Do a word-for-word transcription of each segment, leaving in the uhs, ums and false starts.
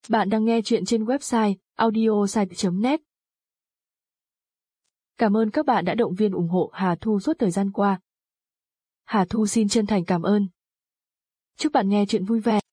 Bạn đang nghe chuyện trên website audiosite chấm net. Cảm ơn các bạn đã động viên ủng hộ Hà Thu suốt thời gian qua. Hà Thu xin chân thành cảm ơn. Chúc bạn nghe chuyện vui vẻ.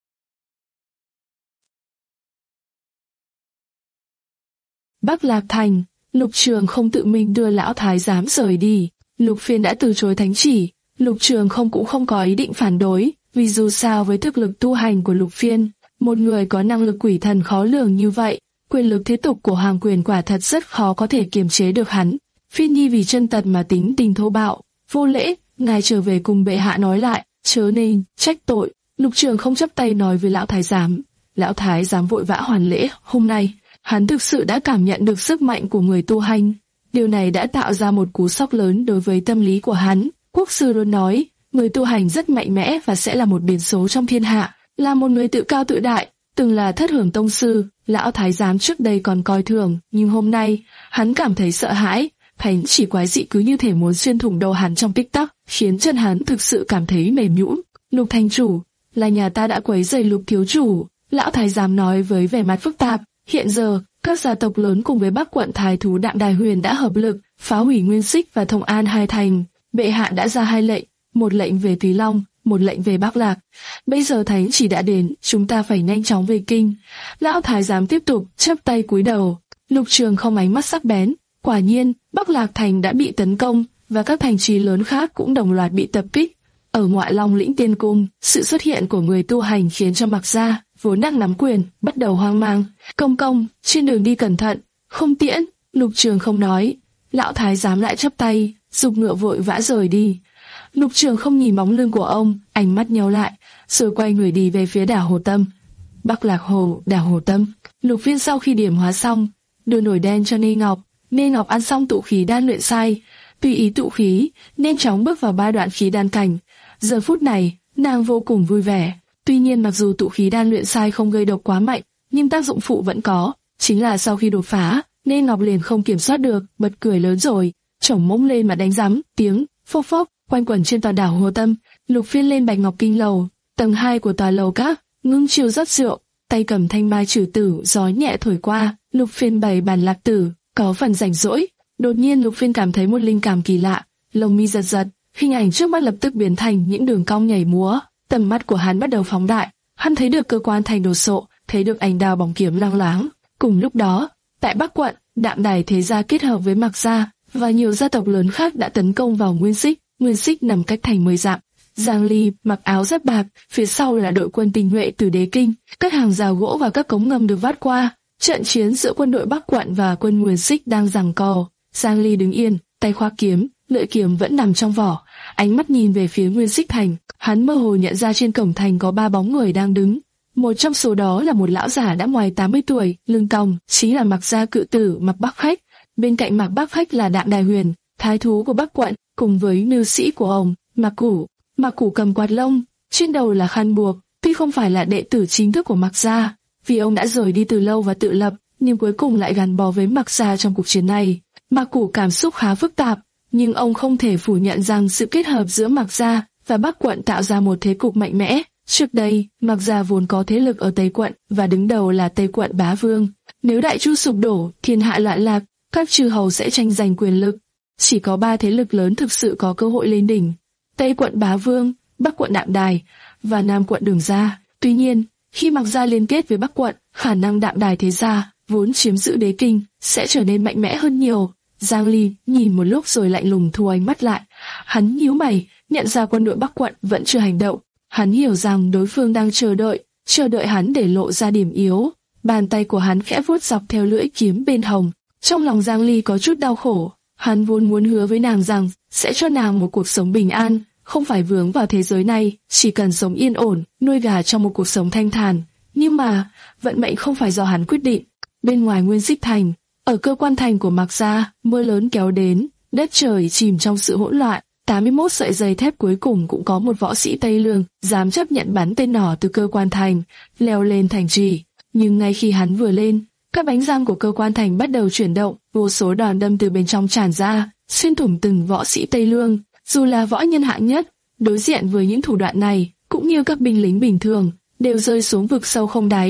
Bắc Lạc Thành, Lục Trường không tự mình đưa lão thái giám rời đi. Lục Phiên đã từ chối thánh chỉ, Lục Trường không cũng không có ý định phản đối, vì dù sao với thực lực tu hành của Lục Phiên, một người có năng lực quỷ thần khó lường như vậy, quyền lực thế tục của Hoàng Quyền quả thật rất khó có thể kiềm chế được hắn. Phiên Nhi vì chân tật mà tính tình thô bạo, vô lễ, ngài trở về cùng bệ hạ nói lại, chớ nên trách tội. Lục Trường không chắp tay nói với lão thái giám. Lão thái giám vội vã hoàn lễ. Hôm nay, hắn thực sự đã cảm nhận được sức mạnh của người tu hành. Điều này đã tạo ra một cú sốc lớn đối với tâm lý của hắn. Quốc sư luôn nói, người tu hành rất mạnh mẽ và sẽ là một biến số trong thiên hạ, là một người tự cao tự đại, từng là thất hưởng tông sư. Lão thái giám trước đây còn coi thường, nhưng hôm nay, hắn cảm thấy sợ hãi. Thánh chỉ quái dị cứ như thể muốn xuyên thủng đầu hắn trong tích tắc, khiến chân hắn thực sự cảm thấy mềm nhũn. Lục thành chủ, là nhà ta đã quấy rầy Lục thiếu chủ, lão thái giám nói với vẻ mặt phức tạp. Hiện giờ, các gia tộc lớn cùng với Bắc quận thái thú Đạm Đài Huyền đã hợp lực phá hủy Nguyên Xích và Thông An hai thành. Bệ hạ đã ra hai lệnh, một lệnh về Túy Long, một lệnh về Bắc Lạc. Bây giờ thánh chỉ đã đến, chúng ta phải nhanh chóng về kinh. Lão thái giám tiếp tục chắp tay cúi đầu. Lục Trường không ánh mắt sắc bén. Quả nhiên, Bắc Lạc thành đã bị tấn công và các thành trì lớn khác cũng đồng loạt bị tập kích. Ở ngoại Long Lĩnh Tiên Cung, sự xuất hiện của người tu hành khiến cho Mạc gia vốn đang nắm quyền bắt đầu hoang mang. Công công, trên đường đi cẩn thận, không tiễn. Lục Trường không nói. Lão thái giám lại chắp tay, giục ngựa vội vã rời đi. Lục Trường không nhìn bóng lưng của ông, ánh mắt nheo lại, rồi quay người đi về phía đảo Hồ Tâm. Bắc Lạc Hồ, đảo Hồ Tâm. Lục Phiên sau khi điểm hóa xong, đưa nổi đen cho Nê Ngọc. Nê Ngọc ăn xong tụ khí đan luyện sai, tùy ý tụ khí, nên chóng bước vào ba đoạn khí đan cảnh. Giờ phút này, nàng vô cùng vui vẻ. Tuy nhiên mặc dù tụ khí đan luyện sai không gây độc quá mạnh, nhưng tác dụng phụ vẫn có. Chính là sau khi đột phá, Nê Ngọc liền không kiểm soát được, bật cười lớn rồi, chổng mông lên mà đánh rắm, tiếng phốc phốc quanh quẩn trên tòa đảo Hồ Tâm. Lục Phiên lên Bạch Ngọc Kinh lầu, tầng hai của tòa lầu các, ngưng chiều rót rượu, tay cầm thanh mai trừ tử, gió nhẹ thổi qua. Lục Phiên bày bàn lạc tử, có phần rảnh rỗi. Đột nhiên Lục Phiên cảm thấy một linh cảm kỳ lạ, lông mi giật giật, hình ảnh trước mắt lập tức biến thành những đường cong nhảy múa. Tầm mắt của hắn bắt đầu phóng đại, hắn thấy được cơ quan thành đồ sộ, thấy được ánh đao bóng kiếm loang loáng. Cùng lúc đó, tại Bắc quận, Đạm Đài thế gia kết hợp với Mạc gia và nhiều gia tộc lớn khác đã tấn công vào Nguyên Xích. Nguyên Xích nằm cách thành mười dặm. Giang Ly mặc áo giáp bạc, phía sau là đội quân tinh nhuệ từ Đế Kinh, các hàng rào gỗ và các cống ngầm được vắt qua. Trận chiến giữa quân đội Bắc quận và quân Nguyên Xích đang giằng co. Giang Ly đứng yên, tay khoác kiếm, lưỡi kiếm vẫn nằm trong vỏ, ánh mắt nhìn về phía Nguyên Xích thành. Hắn mơ hồ nhận ra trên cổng thành có ba bóng người đang đứng. Một trong số đó là một lão giả đã ngoài tám mươi tuổi, lưng còng, chính là Mạc gia cự tử Mạc Bắc Khách. Bên cạnh Mạc Bắc Khách là Đạm Đài Huyền, thái thú của Bắc quận, cùng với nữ sĩ của ông, Mạc Củ. Mạc Củ cầm quạt lông, trên đầu là khăn buộc. Tuy không phải là đệ tử chính thức của Mạc gia, vì ông đã rời đi từ lâu và tự lập, nhưng cuối cùng lại gắn bó với Mạc gia trong cuộc chiến này. Mạc Củ cảm xúc khá phức tạp, nhưng ông không thể phủ nhận rằng sự kết hợp giữa Mạc gia và Bắc quận tạo ra một thế cục mạnh mẽ. Trước đây, Mạc gia vốn có thế lực ở Tây quận và đứng đầu là Tây quận bá vương. Nếu Đại Chu sụp đổ, thiên hạ loạn lạc, các chư hầu sẽ tranh giành quyền lực. Chỉ có ba thế lực lớn thực sự có cơ hội lên đỉnh: Tây quận bá vương, Bắc quận Đạm Đài và Nam quận Đường gia. Tuy nhiên, khi Mạc gia liên kết với Bắc quận, khả năng Đạm Đài thế gia vốn chiếm giữ Đế Kinh sẽ trở nên mạnh mẽ hơn nhiều. Giang Ly nhìn một lúc rồi lạnh lùng thu ánh mắt lại. Hắn nhíu mày, nhận ra quân đội Bắc quận vẫn chưa hành động. Hắn hiểu rằng đối phương đang chờ đợi, chờ đợi hắn để lộ ra điểm yếu. Bàn tay của hắn khẽ vuốt dọc theo lưỡi kiếm bên hồng. Trong lòng Giang Ly có chút đau khổ. Hắn vốn muốn hứa với nàng rằng sẽ cho nàng một cuộc sống bình an, không phải vướng vào thế giới này, chỉ cần sống yên ổn, nuôi gà trong một cuộc sống thanh thản. Nhưng mà, vận mệnh không phải do hắn quyết định. Bên ngoài Nguyên Xích thành, ở cơ quan thành của Mạc gia, mưa lớn kéo đến, đất trời chìm trong sự hỗn loạn. tám mươi mốt sợi dây thép cuối cùng cũng có một võ sĩ Tây Lương dám chấp nhận bắn tên nỏ từ cơ quan thành, leo lên thành trì. Nhưng ngay khi hắn vừa lên, các bánh răng của cơ quan thành bắt đầu chuyển động, vô số đòn đâm từ bên trong tràn ra, xuyên thủng từng võ sĩ Tây Lương. Dù là võ nhân hạng nhất, đối diện với những thủ đoạn này, cũng như các binh lính bình thường, đều rơi xuống vực sâu không đáy.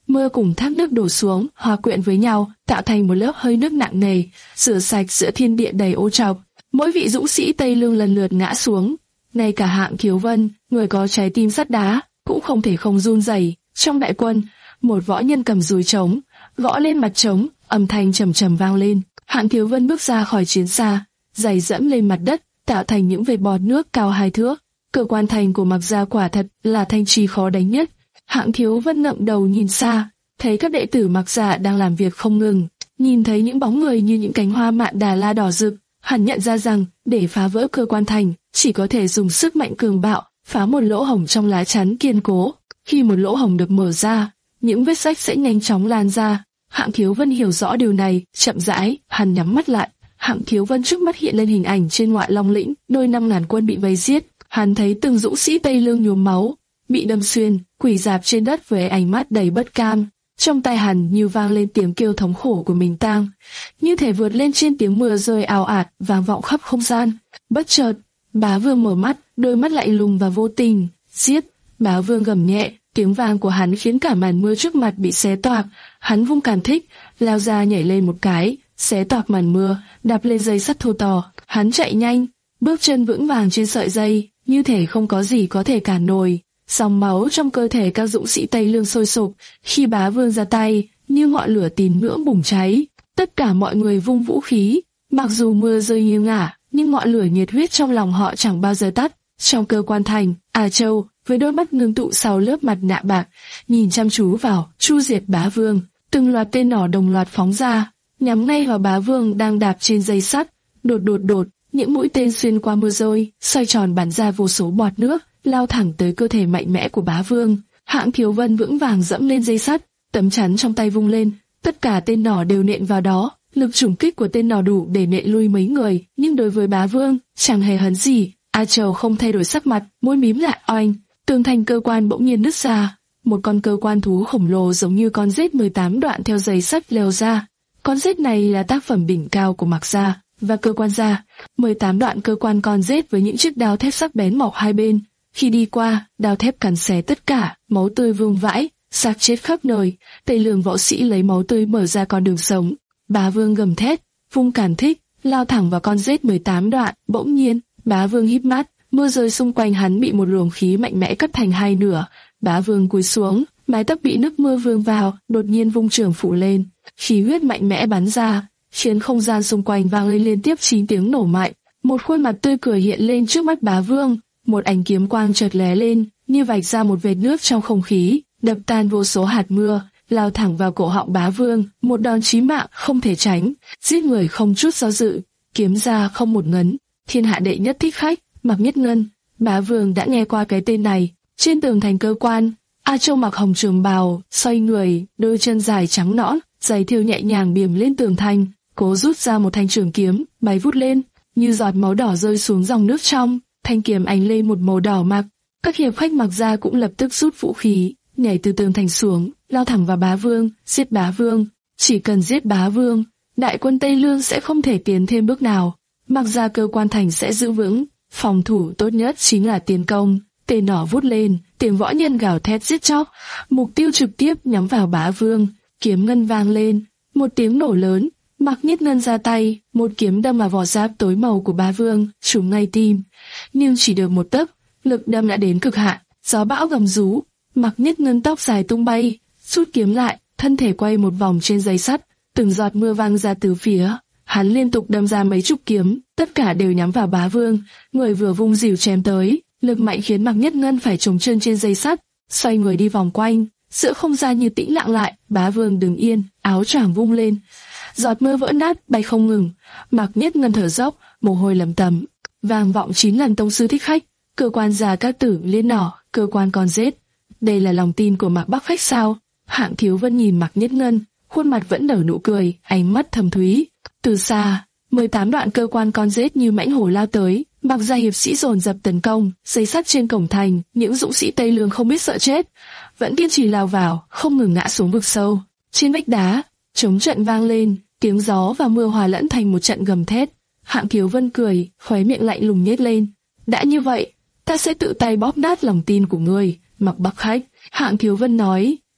Mưa cùng thác nước đổ xuống, hòa quyện với nhau, tạo thành một lớp hơi nước nặng nề, rửa sạch giữa thiên địa đầy ô trọc. Mỗi vị dũng sĩ Tây Lương lần lượt ngã xuống. Ngay cả Hạng Thiếu Vân, người có trái tim sắt đá, cũng không thể không run rẩy. Trong đại quân, một võ nhân cầm dùi trống, gõ lên mặt trống, âm thanh trầm trầm vang lên. Hạng Thiếu Vân bước ra khỏi chiến xa, giày dẫm lên mặt đất, tạo thành những vệt bọt nước cao hai thước. Cơ quan thành của Mạc gia quả thật là thanh trì khó đánh nhất. Hạng Thiếu Vân ngẩng đầu nhìn xa, thấy các đệ tử Mạc gia đang làm việc không ngừng, nhìn thấy những bóng người như những cánh hoa mạn đà la đỏ rực, hắn nhận ra rằng để phá vỡ cơ quan thành, chỉ có thể dùng sức mạnh cường bạo, phá một lỗ hổng trong lá chắn kiên cố. Khi một lỗ hổng được mở ra, những vết rách sẽ nhanh chóng lan ra. Hạng Thiếu Vân hiểu rõ điều này, chậm rãi, hắn nhắm mắt lại. Hạng Thiếu Vân trước mắt hiện lên hình ảnh trên ngoại Long lĩnh, đôi năm ngàn quân bị vây giết. Hắn thấy từng dũng sĩ Tây Lương nhuốm máu, bị đâm xuyên, quỳ rạp trên đất với ánh mắt đầy bất cam. Trong tai hắn như vang lên tiếng kêu thống khổ của mình tang, như thể vượt lên trên tiếng mưa rơi ào ạt vang vọng khắp không gian. Bất chợt, Bá Vương mở mắt, đôi mắt lạnh lùng và vô tình. Giết! Bá Vương gầm nhẹ, tiếng vang của hắn khiến cả màn mưa trước mặt bị xé toạc. Hắn vung càn thích, lao ra nhảy lên một cái, xé toạc màn mưa, đạp lên dây sắt thô to. Hắn chạy nhanh, bước chân vững vàng trên sợi dây, như thể không có gì có thể cản nổi. Dòng máu trong cơ thể các dũng sĩ Tây Lương sôi sục, khi Bá Vương ra tay, như ngọn lửa tín ngưỡng bùng cháy. Tất cả mọi người vung vũ khí, mặc dù mưa rơi như ngả, nhưng ngọn lửa nhiệt huyết trong lòng họ chẳng bao giờ tắt. Trong cơ quan thành, A Châu, với đôi mắt ngưng tụ sau lớp mặt nạ bạc, nhìn chăm chú vào, chu diệt Bá Vương. Từng loạt tên nỏ đồng loạt phóng ra, nhắm ngay vào Bá Vương đang đạp trên dây sắt. Đột đột đột, những mũi tên xuyên qua mưa rơi, xoay tròn bắn ra vô số bọt nước, lao thẳng tới cơ thể mạnh mẽ của Bá Vương. Hạng Thiếu Vân vững vàng dẫm lên dây sắt, tấm chắn trong tay vung lên, tất cả tên nỏ đều nện vào đó. Lực trùng kích của tên nỏ đủ để nện lui mấy người, nhưng đối với Bá Vương, chẳng hề hấn gì. A Châu không thay đổi sắc mặt, môi mím lại, oanh, tường thành cơ quan bỗng nhiên nứt ra. Một con cơ quan thú khổng lồ giống như con rết mười tám đoạn theo dây sắt leo ra. Con rết này là tác phẩm đỉnh cao của Mạc gia và cơ quan gia. mười tám đoạn cơ quan con rết với những chiếc đao thép sắc bén mọc hai bên. Khi đi qua, đao thép cắn xé tất cả, máu tươi vương vãi, xác chết khắp nơi. Tây Lương võ sĩ lấy máu tươi mở ra con đường sống. Bá Vương gầm thét, vung càn thích, lao thẳng vào con rết mười tám đoạn. Bỗng nhiên, Bá Vương híp mắt, mưa rơi xung quanh hắn bị một luồng khí mạnh mẽ cắt thành hai nửa. Bá Vương cúi xuống, mái tóc bị nước mưa vương vào, đột nhiên vung trường phủ lên, khí huyết mạnh mẽ bắn ra, khiến không gian xung quanh vang lên liên tiếp chín tiếng nổ mạnh. Một khuôn mặt tươi cười hiện lên trước mắt Bá Vương, một ánh kiếm quang chợt lóe lên, như vạch ra một vệt nước trong không khí, đập tan vô số hạt mưa, lao thẳng vào cổ họng Bá Vương, một đòn chí mạng không thể tránh, giết người không chút do dự, kiếm ra không một ngấn. Thiên hạ đệ nhất thích khách, Mạc Nhất Ngân. Bá Vương đã nghe qua cái tên này. Trên tường thành cơ quan, A Châu mặc hồng trường bào, xoay người, đôi chân dài trắng nõn, giày thêu nhẹ nhàng biềm lên tường thành, cố rút ra một thanh trường kiếm, bay vút lên, như giọt máu đỏ rơi xuống dòng nước trong. Thanh kiếm ánh lên một màu đỏ mặc. Các hiệp khách Mạc gia cũng lập tức rút vũ khí, nhảy từ tường thành xuống, lao thẳng vào Bá Vương, giết Bá Vương. Chỉ cần giết Bá Vương, đại quân Tây Lương sẽ không thể tiến thêm bước nào. Mạc gia cơ quan thành sẽ giữ vững, phòng thủ tốt nhất chính là tiến công. Tên nỏ vút lên, tiếng võ nhân gào thét giết chóc, mục tiêu trực tiếp nhắm vào Bá Vương. Kiếm ngân vang lên, một tiếng nổ lớn, Mạc Nhất Ngân ra tay, một kiếm đâm vào vỏ giáp tối màu của Bá Vương, trúng ngay tim. Nhưng chỉ được một tấc, lực đâm đã đến cực hạn, gió bão gầm rú, Mạc Nhất Ngân tóc dài tung bay, rút kiếm lại, thân thể quay một vòng trên dây sắt, từng giọt mưa vang ra từ phía. Hắn liên tục đâm ra mấy chục kiếm, tất cả đều nhắm vào Bá Vương. Người vừa vung dìu chém tới, lực mạnh khiến Mạc Nhất Ngân phải chống chân trên dây sắt, xoay người đi vòng quanh. Giữa không gian như tĩnh lặng lại, Bá Vương đứng yên, áo choàng vung lên, giọt mưa vỡ nát bay không ngừng. Mạc Nhất Ngân thở dốc, mồ hôi lấm tấm, vang vọng chín lần tông sư thích khách, cơ quan già các tử liên nỏ, cơ quan con rết. Đây là lòng tin của Mạc Bắc Khách sao? Hạng Thiếu Vân nhìn Mạc Nhất Ngân, khuôn mặt vẫn nở nụ cười, ánh mắt thâm thúy. Từ xa, mười tám đoạn cơ quan con rết như mãnh hổ lao tới, Mạc gia hiệp sĩ dồn dập tấn công, dây sắt trên cổng thành, những dũng sĩ Tây Lương không biết sợ chết, vẫn kiên trì lao vào, không ngừng ngã xuống vực sâu. Trên vách đá, trống trận vang lên, tiếng gió và mưa hòa lẫn thành một trận gầm thét. Hạng Thiếu Vân cười, khóe miệng lạnh lùng nhếch lên. Đã như vậy, ta sẽ tự tay bóp nát lòng tin của ngươi, Mạc Bắc Khách. Hạng Thiếu Vân nói,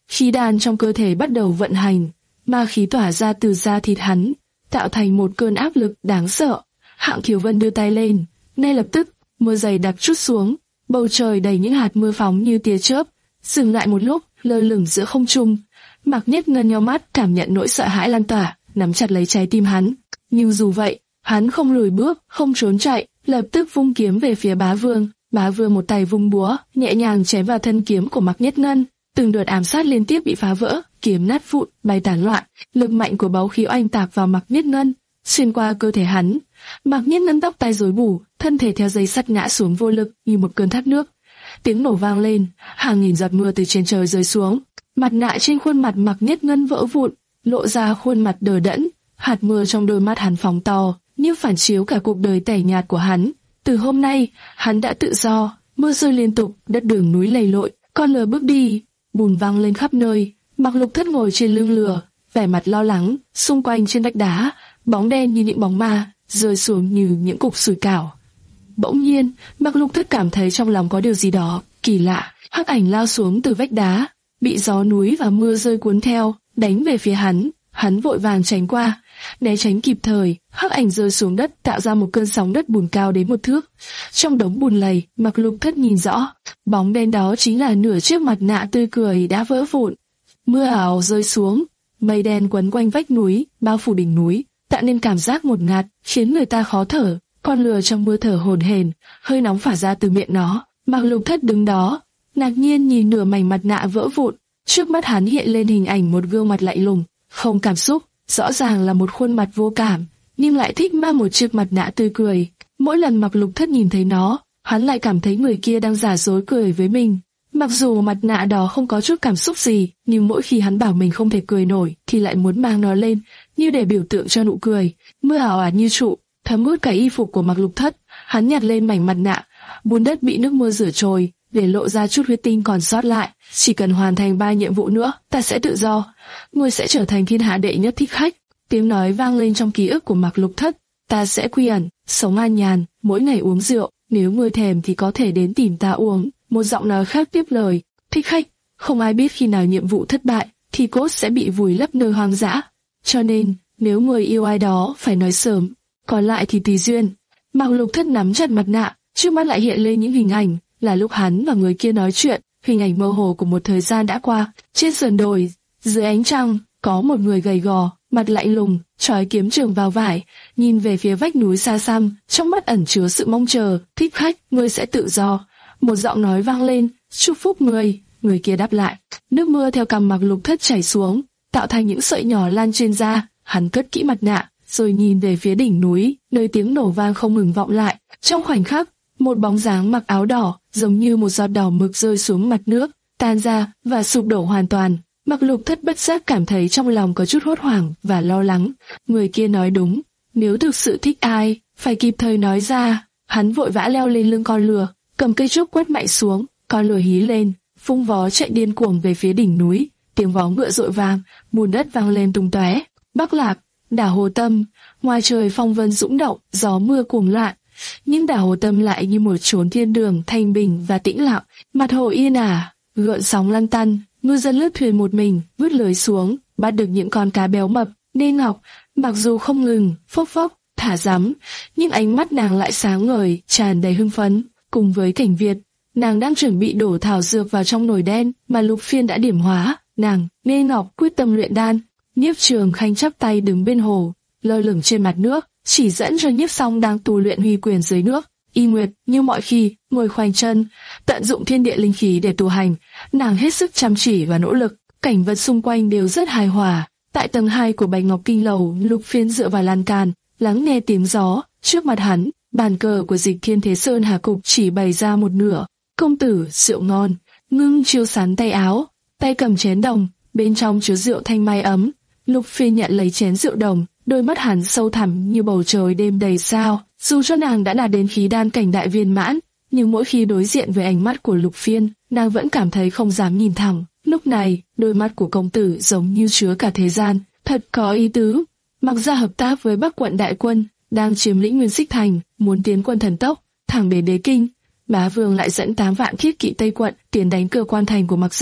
khí đan trong cơ thể bắt đầu vận hành, ma khí tỏa ra từ da thịt hắn, tạo thành một cơn áp lực đáng sợ. Hạng Kiều Vân đưa tay lên, ngay lập tức, mưa dày đặc trút xuống, bầu trời đầy những hạt mưa phóng như tia chớp, dừng lại một lúc, lơ lửng giữa không trung. Mạc Nhất Ngân nheo mắt, cảm nhận nỗi sợ hãi lan tỏa, nắm chặt lấy trái tim hắn. Nhưng dù vậy, hắn không lùi bước, không trốn chạy, lập tức vung kiếm về phía Bá Vương. Bá Vương một tay vung búa, nhẹ nhàng chém vào thân kiếm của Mạc Nhất Ngân. Từng đợt ám sát liên tiếp bị phá vỡ, kiếm nát vụn, bay tán loạn. Lực mạnh của báu khí oanh tạc vào Mạc Nhất Ngân, xuyên qua cơ thể hắn. Mạc Nhất Ngân tóc tai rối bù, thân thể theo dây sắt ngã xuống vô lực như một cơn thác nước. Tiếng nổ vang lên, hàng nghìn giọt mưa từ trên trời rơi xuống. Mặt nạ trên khuôn mặt Mạc Nhất Ngân vỡ vụn, lộ ra khuôn mặt đờ đẫn. Hạt mưa trong đôi mắt hắn phóng to, như phản chiếu cả cuộc đời tẻ nhạt của hắn. Từ hôm nay, hắn đã tự do. Mưa rơi liên tục, đất đường núi lầy lội, con lừa bước đi, bùn văng lên khắp nơi. Mạc Lục Thất ngồi trên lưng lừa, vẻ mặt lo lắng. Xung quanh trên vách đá, bóng đen như những bóng ma rơi xuống như những cục sủi cảo. Bỗng nhiên, Mạc Lục Thất cảm thấy trong lòng có điều gì đó kỳ lạ. Hắc ảnh lao xuống từ vách đá, bị gió núi và mưa rơi cuốn theo, đánh về phía hắn. Hắn vội vàng tránh qua, né tránh kịp thời. Hắc ảnh rơi xuống đất, tạo ra một cơn sóng đất bùn cao đến một thước. Trong đống bùn lầy, Mạc Lục Thất nhìn rõ, bóng đen đó chính là nửa chiếc mặt nạ tươi cười đã vỡ vụn. Mưa ảo rơi xuống, mây đen quấn quanh vách núi, bao phủ đỉnh núi, tạo nên cảm giác ngột ngạt, khiến người ta khó thở. Con lừa trong mưa thở hổn hển, hơi nóng phả ra từ miệng nó. Mạc Lục Thất đứng đó, ngạc nhiên nhìn nửa mảnh mặt nạ vỡ vụn. Trước mắt hắn hiện lên hình ảnh một gương mặt lạnh lùng, không cảm xúc, rõ ràng là một khuôn mặt vô cảm, nhưng lại thích mang một chiếc mặt nạ tươi cười. Mỗi lần Mạc Lục Thất nhìn thấy nó, hắn lại cảm thấy người kia đang giả dối cười với mình. Mặc dù mặt nạ đó không có chút cảm xúc gì, nhưng mỗi khi hắn bảo mình không thể cười nổi, thì lại muốn mang nó lên, như để biểu tượng cho nụ cười. Mưa ảo ạt như trụ, thấm ướt cả y phục của Mạc Lục Thất. Hắn nhặt lên mảnh mặt nạ, bùn đất bị nước mưa rửa trôi, để lộ ra chút huyết tinh còn sót lại. Chỉ cần hoàn thành ba nhiệm vụ nữa, ta sẽ tự do. Ngươi sẽ trở thành thiên hạ đệ nhất thích khách. Tiếng nói vang lên trong ký ức của Mạc Lục Thất. Ta sẽ quy ẩn, sống an nhàn, mỗi ngày uống rượu. Nếu ngươi thèm thì có thể đến tìm ta uống. Một giọng nói khác tiếp lời. Thích khách, không ai biết khi nào nhiệm vụ thất bại, thì cốt sẽ bị vùi lấp nơi hoang dã. Cho nên, nếu ngươi yêu ai đó, phải nói sớm. Còn lại thì tùy duyên. Mạc Lục Thất nắm chặt mặt nạ, trước mắt lại hiện lên những hình ảnh. Là lúc hắn và người kia nói chuyện, hình ảnh mơ hồ của một thời gian đã qua. Trên sườn đồi, dưới ánh trăng, có một người gầy gò, mặt lạnh lùng, trói kiếm trường vào vải, nhìn về phía vách núi xa xăm, trong mắt ẩn chứa sự mong chờ. Thích khách, ngươi sẽ tự do. Một giọng nói vang lên, chúc phúc ngươi. Người kia đáp lại. Nước mưa theo cằm Mạc Lục Thất chảy xuống, tạo thành những sợi nhỏ lan trên da. Hắn cất kỹ mặt nạ, rồi nhìn về phía đỉnh núi, nơi tiếng nổ vang không ngừng vọng lại. Trong khoảnh khắc, một bóng dáng mặc áo đỏ, giống như một giọt đỏ mực rơi xuống mặt nước, tan ra và sụp đổ hoàn toàn. Mạc Lục Thất bất giác cảm thấy trong lòng có chút hốt hoảng và lo lắng. Người kia nói đúng, nếu thực sự thích ai, phải kịp thời nói ra. Hắn vội vã leo lên lưng con lừa, cầm cây trúc quét mạnh xuống, con lừa hí lên, phung vó chạy điên cuồng về phía đỉnh núi. Tiếng vó ngựa rội vang, bùn đất vang lên tung tóe. Bắc Lạc, đảo Hồ Tâm, ngoài trời phong vân dũng động, gió mưa cuồng loạn. Nhưng đảo Hồ Tâm lại như một chốn thiên đường thanh bình và tĩnh lặng. Mặt hồ yên ả, gợn sóng lăn tăn, ngư dân lướt thuyền một mình, vứt lưới xuống, bắt được những con cá béo mập. Nên Ngọc, mặc dù không ngừng phốc phốc thả rắm, nhưng ánh mắt nàng lại sáng ngời, tràn đầy hưng phấn. Cùng với Cảnh Việt, nàng đang chuẩn bị đổ thảo dược vào trong nồi đen mà Lục Phiên đã điểm hóa. Nàng, Nên Ngọc quyết tâm luyện đan. Nhiếp Trường Khanh chắp tay đứng bên hồ, lơ lửng trên mặt nước, chỉ dẫn cho Nhiếp Song đang tu luyện huy quyền dưới nước. Y Nguyệt như mọi khi ngồi khoanh chân, tận dụng thiên địa linh khí để tu hành. Nàng hết sức chăm chỉ và nỗ lực. Cảnh vật xung quanh đều rất hài hòa. Tại tầng hai của Bạch Ngọc Kinh Lầu, Lục Phiên dựa vào lan can, lắng nghe tiếng gió. Trước mặt hắn, bàn cờ của Dịch Thiên Thế Sơn Hà Cục chỉ bày ra một nửa. Công tử, rượu ngon. Ngưng chiêu sán tay áo, tay cầm chén đồng, bên trong chứa rượu thanh mai ấm. Lục Phiên nhận lấy chén rượu đồng, đôi mắt hắn sâu thẳm như bầu trời đêm đầy sao. Dù cho nàng đã đạt đến khí đan cảnh đại viên mãn, nhưng mỗi khi đối diện với ánh mắt của Lục Phiên, nàng vẫn cảm thấy không dám nhìn thẳng. Lúc này, đôi mắt của công tử giống như chứa cả thế gian, thật có ý tứ. Mặc ra hợp tác với Bắc quận đại quân, đang chiếm lĩnh Nguyên Xích Thành, muốn tiến quân thần tốc, thẳng đến Đế Kinh. Bá Vương lại dẫn tám vạn thiết kỵ Tây quận tiến đánh cơ quan thành của Mặc gia.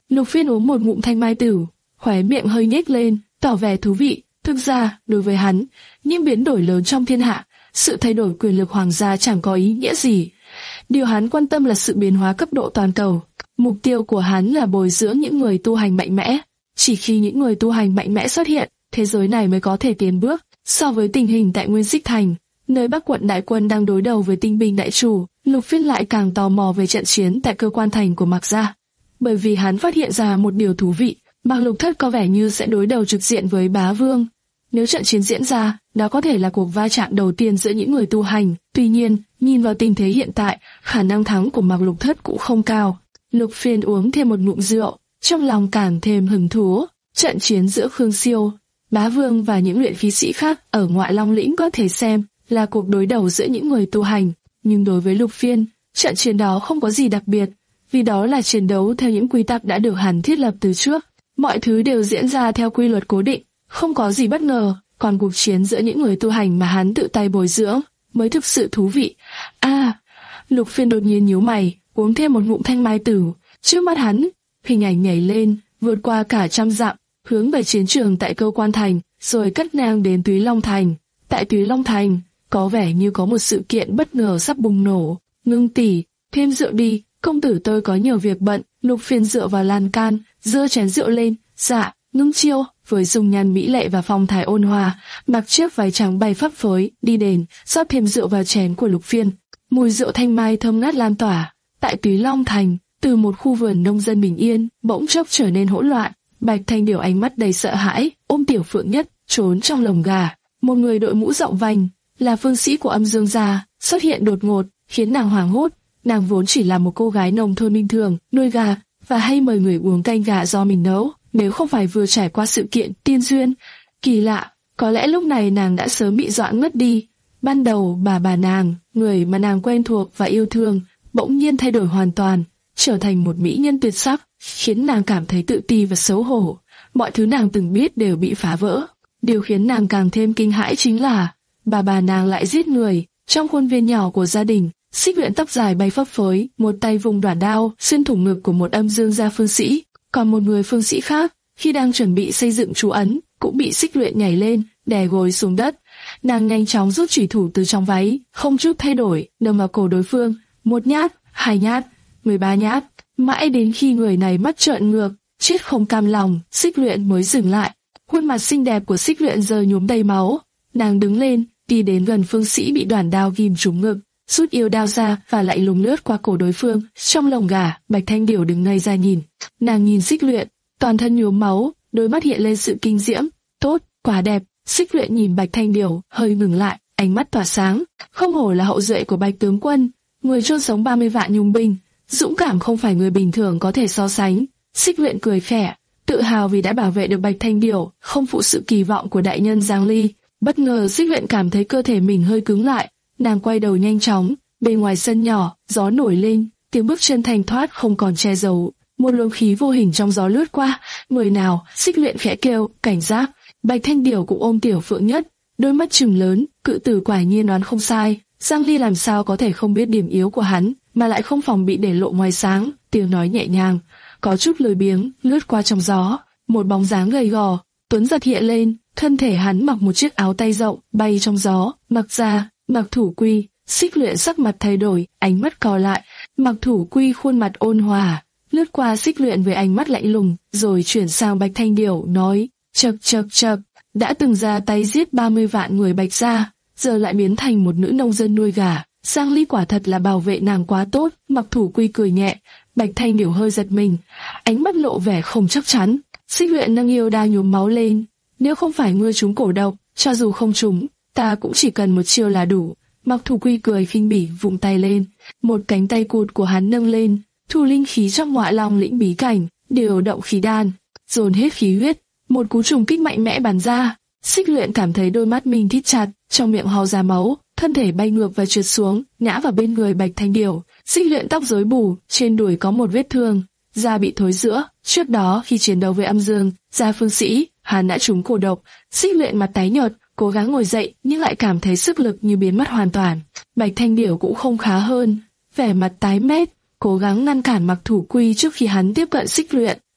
Lục Phiên uống một ngụm thanh mai tử, khóe miệng hơi nhếch lên, tỏ vẻ thú vị. Thực ra, đối với hắn, những biến đổi lớn trong thiên hạ, sự thay đổi quyền lực hoàng gia chẳng có ý nghĩa gì. Điều hắn quan tâm là sự biến hóa cấp độ toàn cầu. Mục tiêu của hắn là bồi dưỡng những người tu hành mạnh mẽ. Chỉ khi những người tu hành mạnh mẽ xuất hiện, thế giới này mới có thể tiến bước. So với tình hình tại Nguyên Xích Thành, nơi Bắc quận đại quân đang đối đầu với Tinh binh đại chủ, Lục Phiên lại càng tò mò về trận chiến tại cơ quan thành của Mạc gia. Bởi vì hắn phát hiện ra một điều thú vị, Mạc Lục Thất có vẻ như sẽ đối đầu trực diện với Bá Vương. Nếu trận chiến diễn ra, đó có thể là cuộc va chạm đầu tiên giữa những người tu hành. Tuy nhiên, nhìn vào tình thế hiện tại, khả năng thắng của Mạc Lục Thất cũng không cao. Lục Phiên uống thêm một ngụm rượu, trong lòng càng thêm hứng thú. Trận chiến giữa Khương Siêu, Bá Vương và những luyện khí sĩ khác ở ngoại Long lĩnh có thể xem là cuộc đối đầu giữa những người tu hành, nhưng đối với Lục Phiên, trận chiến đó không có gì đặc biệt, vì đó là chiến đấu theo những quy tắc đã được hắn thiết lập từ trước. Mọi thứ đều diễn ra theo quy luật cố định, không có gì bất ngờ, còn cuộc chiến giữa những người tu hành mà hắn tự tay bồi dưỡng mới thực sự thú vị. À, Lục Phiên đột nhiên nhíu mày, uống thêm một ngụm thanh mai tử. Trước mắt hắn, hình ảnh nhảy lên, vượt qua cả trăm dặm, hướng về chiến trường tại cơ quan thành, rồi cắt ngang đến Túy Long Thành. Tại Túy Long Thành, có vẻ như có một sự kiện bất ngờ sắp bùng nổ. Ngưng tỷ, thêm rượu đi, công tử tôi có nhiều việc bận. Lục Phiên dựa vào lan can, giơ chén rượu lên. Dạ, Ngưng chiêu, với dung nhan mỹ lệ và phong thái ôn hòa, mặc chiếc váy trắng bay phấp phới, đi đền, rót thêm rượu vào chén của Lục Phiên. Mùi rượu thanh mai thơm ngát lan tỏa. Tại Túy Long Thành, từ một khu vườn nông dân bình yên, bỗng chốc trở nên hỗn loạn. Bạch Thanh Điểu ánh mắt đầy sợ hãi, ôm Tiểu Phượng Nhất, trốn trong lồng gà. Một người đội mũ rộng vành, là phương sĩ của Âm Dương gia, xuất hiện đột ngột, khiến nàng hoảng hốt. Nàng vốn chỉ là một cô gái nông thôn bình thường, nuôi gà và hay mời người uống canh gà do mình nấu. Nếu không phải vừa trải qua sự kiện tiên duyên kỳ lạ, có lẽ lúc này nàng đã sớm bị dọa ngất đi. Ban đầu bà bà nàng, người mà nàng quen thuộc và yêu thương, bỗng nhiên thay đổi hoàn toàn, trở thành một mỹ nhân tuyệt sắc, khiến nàng cảm thấy tự ti và xấu hổ. Mọi thứ nàng từng biết đều bị phá vỡ. Điều khiến nàng càng thêm kinh hãi chính là bà bà nàng lại giết người. Trong khuôn viên nhỏ của gia đình, Xích Luyện tóc dài bay phấp phới, một tay vùng đoản đao xuyên thủng ngực của một Âm Dương gia phương sĩ. Còn một người phương sĩ khác, khi đang chuẩn bị xây dựng chú ấn, cũng bị Xích Luyện nhảy lên, đè gối xuống đất. Nàng nhanh chóng rút chủy thủ từ trong váy, không chút thay đổi, đâm vào cổ đối phương, một nhát, hai nhát, mười ba nhát, mãi đến khi người này mắt trợn ngược, chết không cam lòng, Xích Luyện mới dừng lại. Khuôn mặt xinh đẹp của Xích Luyện giờ nhuốm đầy máu. Nàng đứng lên, đi đến gần phương sĩ bị đoản đao ghim trúng ngực, rút yêu đao ra và lại lùng lướt qua cổ đối phương. Trong lồng gà, Bạch Thanh Điểu đứng ngây ra nhìn. Nàng nhìn Xích Luyện, toàn thân nhuốm máu, đôi mắt hiện lên sự kinh diễm. Tốt, quả đẹp. Xích Luyện nhìn Bạch Thanh Điểu, hơi ngừng lại, ánh mắt tỏa sáng. Không hổ là hậu duệ của Bạch tướng quân, người chôn sống ba mươi vạn nhung binh, dũng cảm không phải người bình thường có thể so sánh. Xích Luyện cười khẽ, tự hào vì đã bảo vệ được Bạch Thanh Điểu, không phụ sự kỳ vọng của đại nhân Giang Ly. Bất ngờ Xích Luyện cảm thấy cơ thể mình hơi cứng lại, nàng quay đầu nhanh chóng. Bên ngoài sân nhỏ, gió nổi lên, tiếng bước chân thanh thoát không còn che giấu. Một luồng khí vô hình trong gió lướt qua. Người nào? Xích Luyện khẽ kêu, cảnh giác. Bạch Thanh Điểu cũng ôm Tiểu Phượng Nhất, đôi mắt trừng lớn. Cự tử quả nhiên đoán không sai. Giang Ly làm sao có thể không biết điểm yếu của hắn, mà lại không phòng bị để lộ ngoài sáng. Tiếng nói nhẹ nhàng, có chút lười biếng, lướt qua trong gió. Một bóng dáng gầy gò, tuấn giật hiện lên. Thân thể hắn mặc một chiếc áo tay rộng, bay trong gió. Mặc ra, Mặc Thủ Quy. Xích Luyện sắc mặt thay đổi, ánh mắt cau lại. Mặc Thủ Quy khuôn mặt ôn hòa, lướt qua Xích Luyện với ánh mắt lạnh lùng, rồi chuyển sang Bạch Thanh Điểu, nói: chậc chậc chậc, đã từng ra tay giết ba mươi vạn người Bạch gia, giờ lại biến thành một nữ nông dân nuôi gà. Giang Ly quả thật là bảo vệ nàng quá tốt. Mặc Thủ Quy cười nhẹ. Bạch Thanh Điểu hơi giật mình, ánh mắt lộ vẻ không chắc chắn. Xích Luyện nâng yêu đao nhuốm máu lên. Nếu không phải ngươi trúng cổ độc, cho dù không trúng, ta cũng chỉ cần một chiêu là đủ. Mặc Thủ Quy cười khinh bỉ, vung tay lên, một cánh tay cụt của hắn nâng lên, thu linh khí trong Ngoại Long lĩnh bí cảnh, điều động khí đan, dồn hết khí huyết, một cú trùng kích mạnh mẽ bắn ra. Xích Luyện cảm thấy đôi mắt mình thít chặt, trong miệng ho ra máu, thân thể bay ngược và trượt xuống, ngã vào bên người Bạch Thanh Điểu. Xích Luyện tóc rối bù, trên đùi có một vết thương, da bị thối rữa. Trước đó khi chiến đấu với Âm Dương gia phương sĩ, hắn đã trúng cổ độc. Xích Luyện mặt tái nhợt, cố gắng ngồi dậy nhưng lại cảm thấy sức lực như biến mất hoàn toàn. Bạch Thanh Điểu cũng không khá hơn, vẻ mặt tái mét, cố gắng ngăn cản Mặc Thủ Quy trước khi hắn tiếp cận Xích Luyện.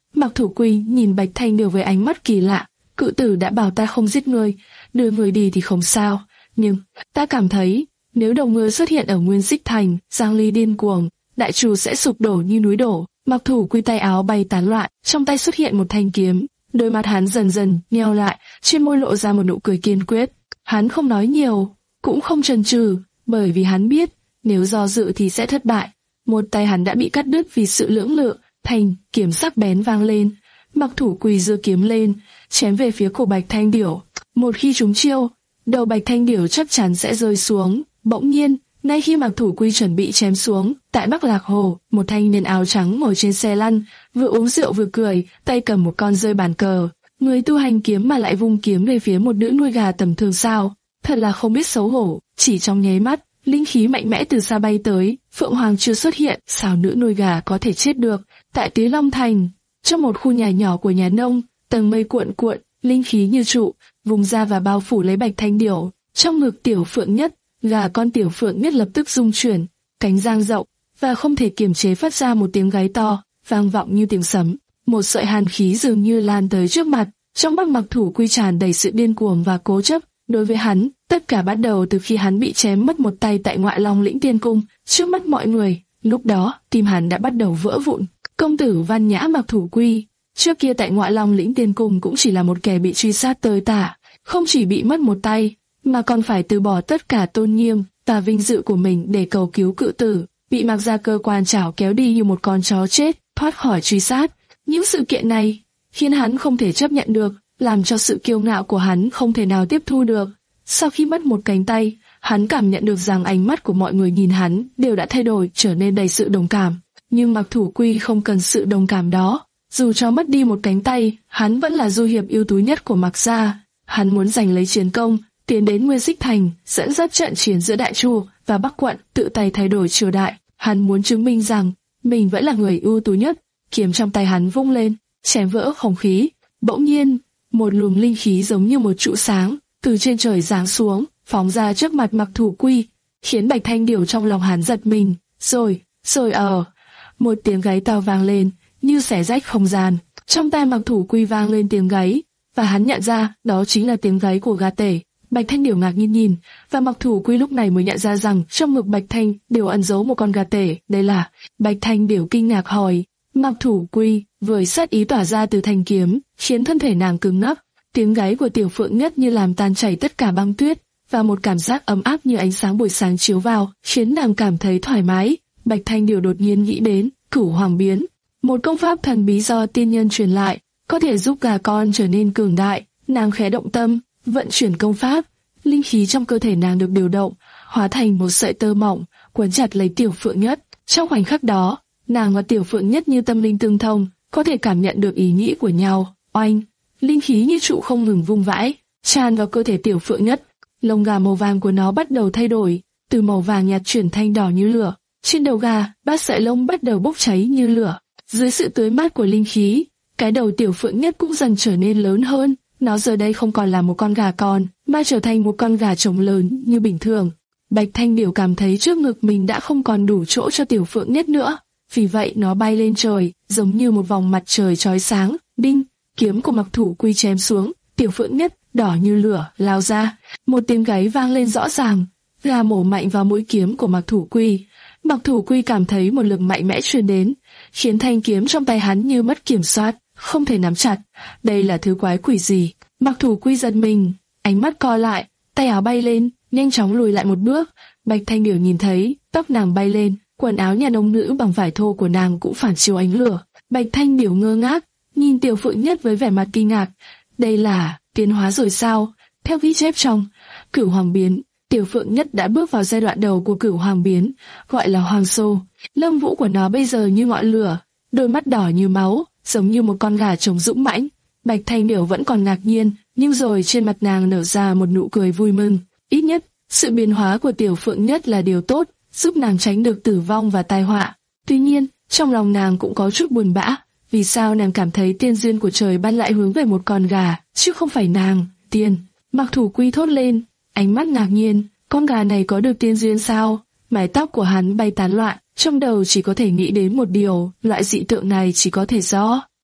Mặc Thủ Quy nhìn Bạch Thanh Điều với ánh mắt kỳ lạ. Cự tử đã bảo ta không giết ngươi, đưa ngươi đi thì không sao. Nhưng, ta cảm thấy, nếu đầu ngươi xuất hiện ở Nguyên Xích Thành, Giang Ly điên cuồng, đại trù sẽ sụp đổ như núi đổ. Mặc Thủ Quy tay áo bay tán loạn, trong tay xuất hiện một thanh kiếm. Đôi mắt hắn dần dần nheo lại, trên môi lộ ra một nụ cười kiên quyết. Hắn không nói nhiều, cũng không chần chừ, bởi vì hắn biết, nếu do dự thì sẽ thất bại. Một tay hắn đã bị cắt đứt vì sự lưỡng lự, thanh kiếm sắc bén vang lên. Mặc Thủ Quy giơ kiếm lên, chém về phía cổ Bạch Thanh Điểu. Một khi trúng chiêu, đầu Bạch Thanh Điểu chắc chắn sẽ rơi xuống. Bỗng nhiên, ngay khi Mặc Thủ Quy chuẩn bị chém xuống, tại Bắc Lạc Hồ, một thanh niên áo trắng ngồi trên xe lăn, vừa uống rượu vừa cười, tay cầm một con rơi bàn cờ. Người tu hành kiếm mà lại vung kiếm về phía một nữ nuôi gà tầm thường sao? Thật là không biết xấu hổ. Chỉ trong nháy mắt, linh khí mạnh mẽ từ xa bay tới. Phượng Hoàng chưa xuất hiện, sao nữ nuôi gà có thể chết được? Tại Tứ Long Thành, trong một khu nhà nhỏ của nhà nông, tầng mây cuộn cuộn, linh khí như trụ, vùng ra và bao phủ lấy Bạch Thanh Điểu. Trong ngực Tiểu Phượng Nhất, gà con Tiểu Phượng Nhất lập tức rung chuyển, cánh dang rộng và không thể kiềm chế phát ra một tiếng gáy to, vang vọng như tiếng sấm. Một sợi hàn khí dường như lan tới trước mặt. Trong mắt Mặc Thủ Quy tràn đầy sự điên cuồng và cố chấp. Đối với hắn, tất cả bắt đầu từ khi hắn bị chém mất một tay tại Ngoại Long Lĩnh Tiên Cung, trước mắt mọi người. Lúc đó, tim hắn đã bắt đầu vỡ vụn. Công tử văn nhã Mặc Thủ Quy, trước kia tại Ngoại Long Lĩnh Tiên Cung cũng chỉ là một kẻ bị truy sát tơi tả, không chỉ bị mất một tay, mà còn phải từ bỏ tất cả tôn nghiêm và vinh dự của mình để cầu cứu cự tử, bị Mặc gia cơ quan chảo kéo đi như một con chó chết, thoát khỏi truy sát. Những sự kiện này khiến hắn không thể chấp nhận được, làm cho sự kiêu ngạo của hắn không thể nào tiếp thu được. Sau khi mất một cánh tay, hắn cảm nhận được rằng ánh mắt của mọi người nhìn hắn đều đã thay đổi, trở nên đầy sự đồng cảm. Nhưng Mặc Thủ Quy không cần sự đồng cảm đó. Dù cho mất đi một cánh tay, hắn vẫn là du hiệp ưu tú nhất của Mặc gia. Hắn muốn giành lấy chiến công, tiến đến Nguyên Xích Thành, dẫn dắt trận chiến giữa Đại Chu và Bắc Quận, tự tay thay đổi triều đại. Hắn muốn chứng minh rằng mình vẫn là người ưu tú nhất. Kiếm trong tay hắn vung lên, chém vỡ không khí. Bỗng nhiên, một luồng linh khí giống như một trụ sáng từ trên trời giáng xuống, phóng ra trước mặt Mặc Thủ Quy, khiến Bạch Thanh Điểu trong lòng hắn giật mình. Rồi, rồi ở, một tiếng gáy to vang lên, như xé rách không gian. Trong tai Mặc Thủ Quy vang lên tiếng gáy, và hắn nhận ra đó chính là tiếng gáy của gà tể. Bạch Thanh Điểu ngạc nhiên nhìn, và Mặc Thủ Quy lúc này mới nhận ra rằng trong ngực Bạch Thanh Điểu ẩn giấu một con gà tể. Đây là... Bạch Thanh Điểu kinh ngạc hỏi. Mặc Thủ Quy với sát ý tỏa ra từ thanh kiếm, khiến thân thể nàng cứng ngắc. Tiếng gáy của Tiểu Phượng Nhất như làm tan chảy tất cả băng tuyết, và một cảm giác ấm áp như ánh sáng buổi sáng chiếu vào, khiến nàng cảm thấy thoải mái. Bạch Thanh Điểu đột nhiên nghĩ đến Cửu Hoàng Biến, một công pháp thần bí do tiên nhân truyền lại, có thể giúp gà con trở nên cường đại. Nàng khẽ động tâm, vận chuyển công pháp, linh khí trong cơ thể nàng được điều động, hóa thành một sợi tơ mỏng, quấn chặt lấy Tiểu Phượng Nhất. Trong khoảnh khắc đó, nàng và Tiểu Phượng Nhất như tâm linh tương thông, có thể cảm nhận được ý nghĩ của nhau. Oanh, linh khí như trụ không ngừng vung vãi, tràn vào cơ thể Tiểu Phượng Nhất. Lông gà màu vàng của nó bắt đầu thay đổi, từ màu vàng nhạt chuyển thành đỏ như lửa. Trên đầu gà, ba sợi lông bắt đầu bốc cháy như lửa. Dưới sự tưới mát của linh khí, cái đầu Tiểu Phượng Nhất cũng dần trở nên lớn hơn. Nó giờ đây không còn là một con gà con, mà trở thành một con gà trống lớn như bình thường. Bạch Thanh Điểu cảm thấy trước ngực mình đã không còn đủ chỗ cho Tiểu Phượng Nhất nữa, vì vậy nó bay lên trời, giống như một vòng mặt trời chói sáng. Đinh, kiếm của Mặc Thủ Quy chém xuống, Tiểu Phượng Nhất đỏ như lửa lao ra. Một tiếng gáy vang lên rõ ràng, gà mổ mạnh vào mũi kiếm của Mặc Thủ Quy. Mặc Thủ Quy cảm thấy một lực mạnh mẽ truyền đến, khiến thanh kiếm trong tay hắn như mất kiểm soát, không thể nắm chặt. Đây là thứ quái quỷ gì? Mặc Thủ Quy giật mình, ánh mắt co lại, tay áo bay lên, nhanh chóng lùi lại một bước. Bạch Thanh Điểu nhìn thấy, tóc nàng bay lên, quần áo nhà nông nữ bằng vải thô của nàng cũng phản chiếu ánh lửa. Bạch Thanh Điểu ngơ ngác, nhìn Tiểu Phượng Nhất với vẻ mặt kinh ngạc. Đây là tiến hóa rồi sao? Theo ghi chép trong Cửu Hoàng Biến, Tiểu Phượng Nhất đã bước vào giai đoạn đầu của Cửu Hoàng Biến, gọi là Hoàng Sô. Lông vũ của nó bây giờ như ngọn lửa, đôi mắt đỏ như máu, giống như một con gà trống dũng mãnh. Bạch Thanh Điểu vẫn còn ngạc nhiên, nhưng rồi trên mặt nàng nở ra một nụ cười vui mừng. Ít nhất, sự biến hóa của Tiểu Phượng Nhất là điều tốt, giúp nàng tránh được tử vong và tai họa. Tuy nhiên, trong lòng nàng cũng có chút buồn bã. Vì sao nàng cảm thấy tiên duyên của trời ban lại hướng về một con gà, chứ không phải nàng? Tiên, Mặc Thủ Quy thốt lên, ánh mắt ngạc nhiên. Con gà này có được tiên duyên sao? Mái tóc của hắn bay tán loạn, trong đầu chỉ có thể nghĩ đến một điều, loại dị tượng này chỉ có thể do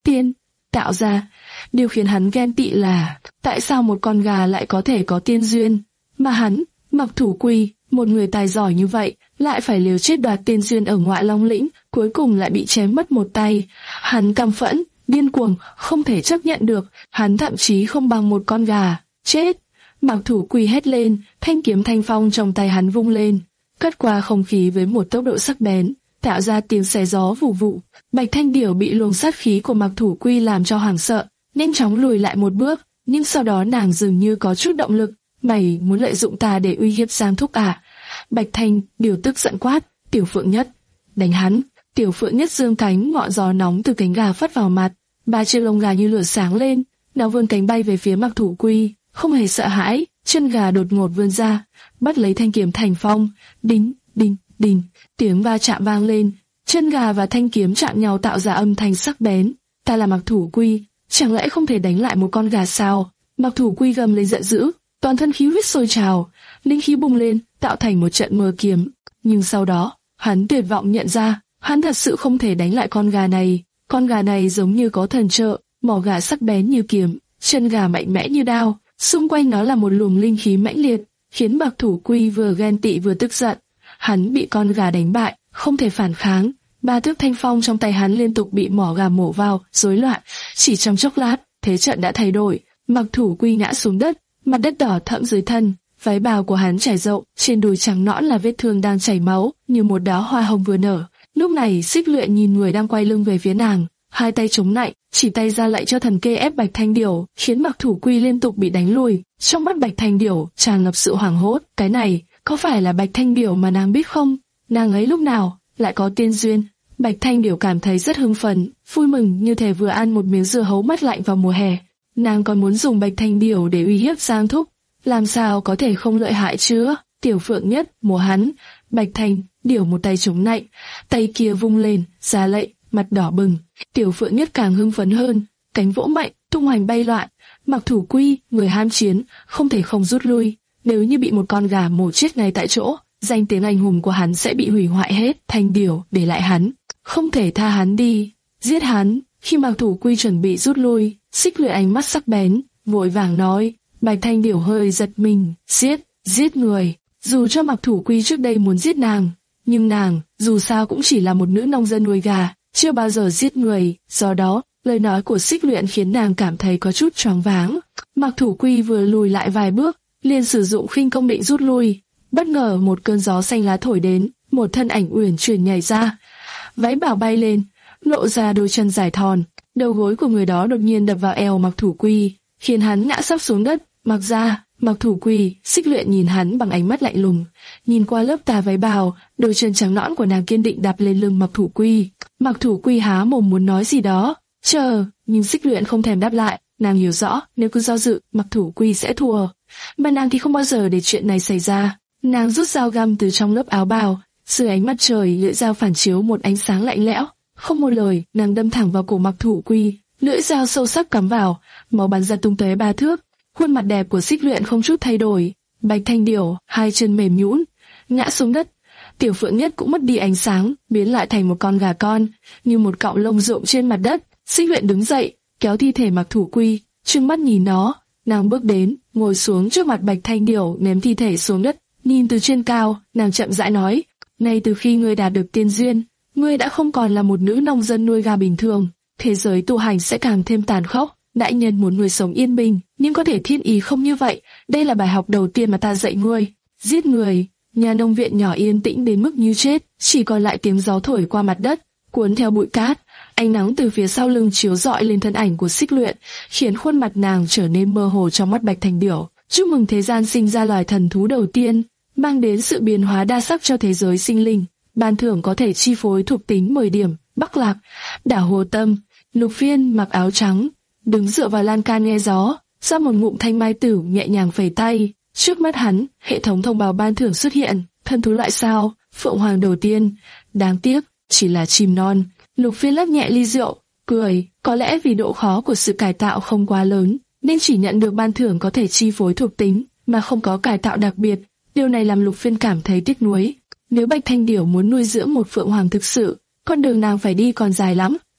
tiên, tạo ra. Điều khiến hắn ghen tị là, tại sao một con gà lại có thể có tiên duyên, mà hắn, Mặc Thủ Quy, một người tài giỏi như vậy, lại phải liều chết đoạt tiên duyên ở Ngoại Long lĩnh, cuối cùng lại bị chém mất một tay. Hắn căm phẫn, điên cuồng, không thể chấp nhận được, hắn thậm chí không bằng một con gà. Chết! Mặc Thủ Quy hét lên, thanh kiếm thanh phong trong tay hắn vung lên, cắt qua không khí với một tốc độ sắc bén, tạo ra tiếng xé gió vù vụ. Bạch Thanh Điểu bị luồng sát khí của Mặc Thủ Quy làm cho hoảng sợ, nhanh chóng lùi lại một bước, nhưng sau đó nàng dường như có chút động lực. Mày muốn lợi dụng ta để uy hiếp Giang Thúc à? Bạch Thanh Điểu tức giận quát. Tiểu Phượng Nhất, đánh hắn! Tiểu Phượng Nhất giương cánh, ngọn gió nóng từ cánh gà phất vào mặt, ba chiếc lông gà như lửa sáng lên, nó vươn cánh bay về phía Mặc Thủ Quy, không hề sợ hãi. Chân gà đột ngột vươn ra, bắt lấy thanh kiếm thành phong. Đinh, đinh, đinh, tiếng va chạm vang lên, chân gà và thanh kiếm chạm nhau tạo ra âm thanh sắc bén. Ta là Mặc Thủ Quy, chẳng lẽ không thể đánh lại một con gà sao? Mặc Thủ Quy gầm lên giận dữ, toàn thân khí huyết sôi trào, linh khí bùng lên, tạo thành một trận mưa kiếm. Nhưng sau đó, hắn tuyệt vọng nhận ra, hắn thật sự không thể đánh lại con gà này. Con gà này giống như có thần trợ, mỏ gà sắc bén như kiếm, chân gà mạnh mẽ như đao, xung quanh nó là một luồng linh khí mãnh liệt, khiến Mặc Thủ Quy vừa ghen tị vừa tức giận. Hắn bị con gà đánh bại, không thể phản kháng. Ba thước thanh phong trong tay hắn liên tục bị mỏ gà mổ vào, rối loạn. Chỉ trong chốc lát, thế trận đã thay đổi. Mặc Thủ Quy ngã xuống đất, mặt đất đỏ thẫm dưới thân, váy bào của hắn trải rộng, trên đùi trắng nõn là vết thương đang chảy máu, như một đóa hoa hồng vừa nở. Lúc này, Xích Luyện nhìn người đang quay lưng về phía nàng, hai tay chống nạnh, chỉ tay ra lệnh cho thần kê ép Bạch Thanh Điểu, khiến Mặc Thủ Quy liên tục bị đánh lùi. Trong mắt Bạch Thanh Điểu tràn ngập sự hoảng hốt, cái này có phải là Bạch Thanh Điểu mà nàng biết không? Nàng ấy lúc nào lại có tiên duyên? Bạch Thanh Điểu cảm thấy rất hưng phấn, vui mừng như thể vừa ăn một miếng dưa hấu mát lạnh vào mùa hè. Nàng còn muốn dùng Bạch Thanh Điểu để uy hiếp Giang Thúc, làm sao có thể không lợi hại chứ? Tiểu Phượng Nhất múa hắn. Bạch Thanh Điểu một tay chống nạnh, tay kia vung lên, ra lệnh, mặt đỏ bừng. Tiểu Phượng Nhất càng hưng phấn hơn, cánh vỗ mạnh, tung hoành bay loạn. Mặc Thủ Quy, người ham chiến, không thể không rút lui. Nếu như bị một con gà mổ chết ngay tại chỗ, danh tiếng anh hùng của hắn sẽ bị hủy hoại hết. Thanh Điểu để lại hắn, không thể tha hắn đi, giết hắn. Khi Mặc Thủ Quy chuẩn bị rút lui, Xích Luyện ánh mắt sắc bén, vội vàng nói. Bạch Thanh Điểu hơi giật mình, giết, giết người. Dù cho Mặc Thủ Quy trước đây muốn giết nàng, nhưng nàng dù sao cũng chỉ là một nữ nông dân nuôi gà, chưa bao giờ giết người. Do đó, lời nói của Xích Luyện khiến nàng cảm thấy có chút choáng váng. Mặc Thủ Quy vừa lùi lại vài bước, liền sử dụng khinh công định rút lui. Bất ngờ một cơn gió xanh lá thổi đến, một thân ảnh uyển chuyển nhảy ra, váy bào bay lên, lộ ra đôi chân dài thon. Đầu gối của người đó đột nhiên đập vào eo Mặc Thủ Quy, khiến hắn ngã sấp xuống đất. Mặc ra, Mặc Thủ Quy. Xích Luyện nhìn hắn bằng ánh mắt lạnh lùng, nhìn qua lớp tà váy bào, đôi chân trắng nõn của nàng kiên định đạp lên lưng Mặc Thủ Quy. Mặc Thủ Quy há mồm muốn nói gì đó, chờ, nhưng Xích Luyện không thèm đáp lại. Nàng hiểu rõ, nếu cứ do dự, Mặc Thủ Quy sẽ thua, mà nàng thì không bao giờ để chuyện này xảy ra. Nàng rút dao găm từ trong lớp áo bào, dưới ánh mặt trời, lưỡi dao phản chiếu một ánh sáng lạnh lẽo. Không một lời, nàng đâm thẳng vào cổ Mặc Thủ Quy, lưỡi dao sâu sắc cắm vào, máu bắn ra tung tóe ba thước. Khuôn mặt đẹp của Xích Luyện không chút thay đổi. Bạch Thanh Điểu hai chân mềm nhũn, ngã xuống đất. Tiểu Phượng Nhất cũng mất đi ánh sáng, biến lại thành một con gà con, như một cọng lông rụng trên mặt đất. Xích Luyện đứng dậy, kéo thi thể Mặc Thủ Quy, trừng mắt nhìn nó. Nàng bước đến, ngồi xuống trước mặt Bạch Thanh Điểu, ném thi thể xuống đất. Nhìn từ trên cao, nàng chậm rãi nói: "Ngay từ khi ngươi đạt được tiên duyên, ngươi đã không còn là một nữ nông dân nuôi gà bình thường. Thế giới tu hành sẽ càng thêm tàn khốc. Đại nhân muốn ngươi sống yên bình, nhưng có thể thiên ý không như vậy. Đây là bài học đầu tiên mà ta dạy ngươi. Giết người." Nhà nông viện nhỏ yên tĩnh đến mức như chết, chỉ còn lại tiếng gió thổi qua mặt đất, cuốn theo bụi cát. Ánh nắng từ phía sau lưng chiếu rọi lên thân ảnh của Xích Luyện, khiến khuôn mặt nàng trở nên mơ hồ trong mắt Bạch Thanh Điểu. Chúc mừng thế gian sinh ra loài thần thú đầu tiên, mang đến sự biến hóa đa sắc cho thế giới sinh linh. Ban thưởng có thể chi phối thuộc tính mười điểm. Bắc Lạc, đảo Hồ Tâm. Lục Phiên mặc áo trắng, đứng dựa vào lan can nghe gió, ra một ngụm thanh mai tử nhẹ nhàng phẩy tay. Trước mắt hắn, hệ thống thông báo ban thưởng xuất hiện. Thần thú loại sao? Phượng Hoàng đầu tiên. Đáng tiếc, chỉ là chim non. Lục Phiên lắc nhẹ ly rượu, cười. Có lẽ vì độ khó của sự cải tạo không quá lớn, nên chỉ nhận được ban thưởng có thể chi phối thuộc tính, mà không có cải tạo đặc biệt. Điều này làm Lục Phiên cảm thấy tiếc nuối. Nếu Bạch Thanh Điểu muốn nuôi dưỡng một Phượng Hoàng thực sự, con đường nàng phải đi còn dài lắm.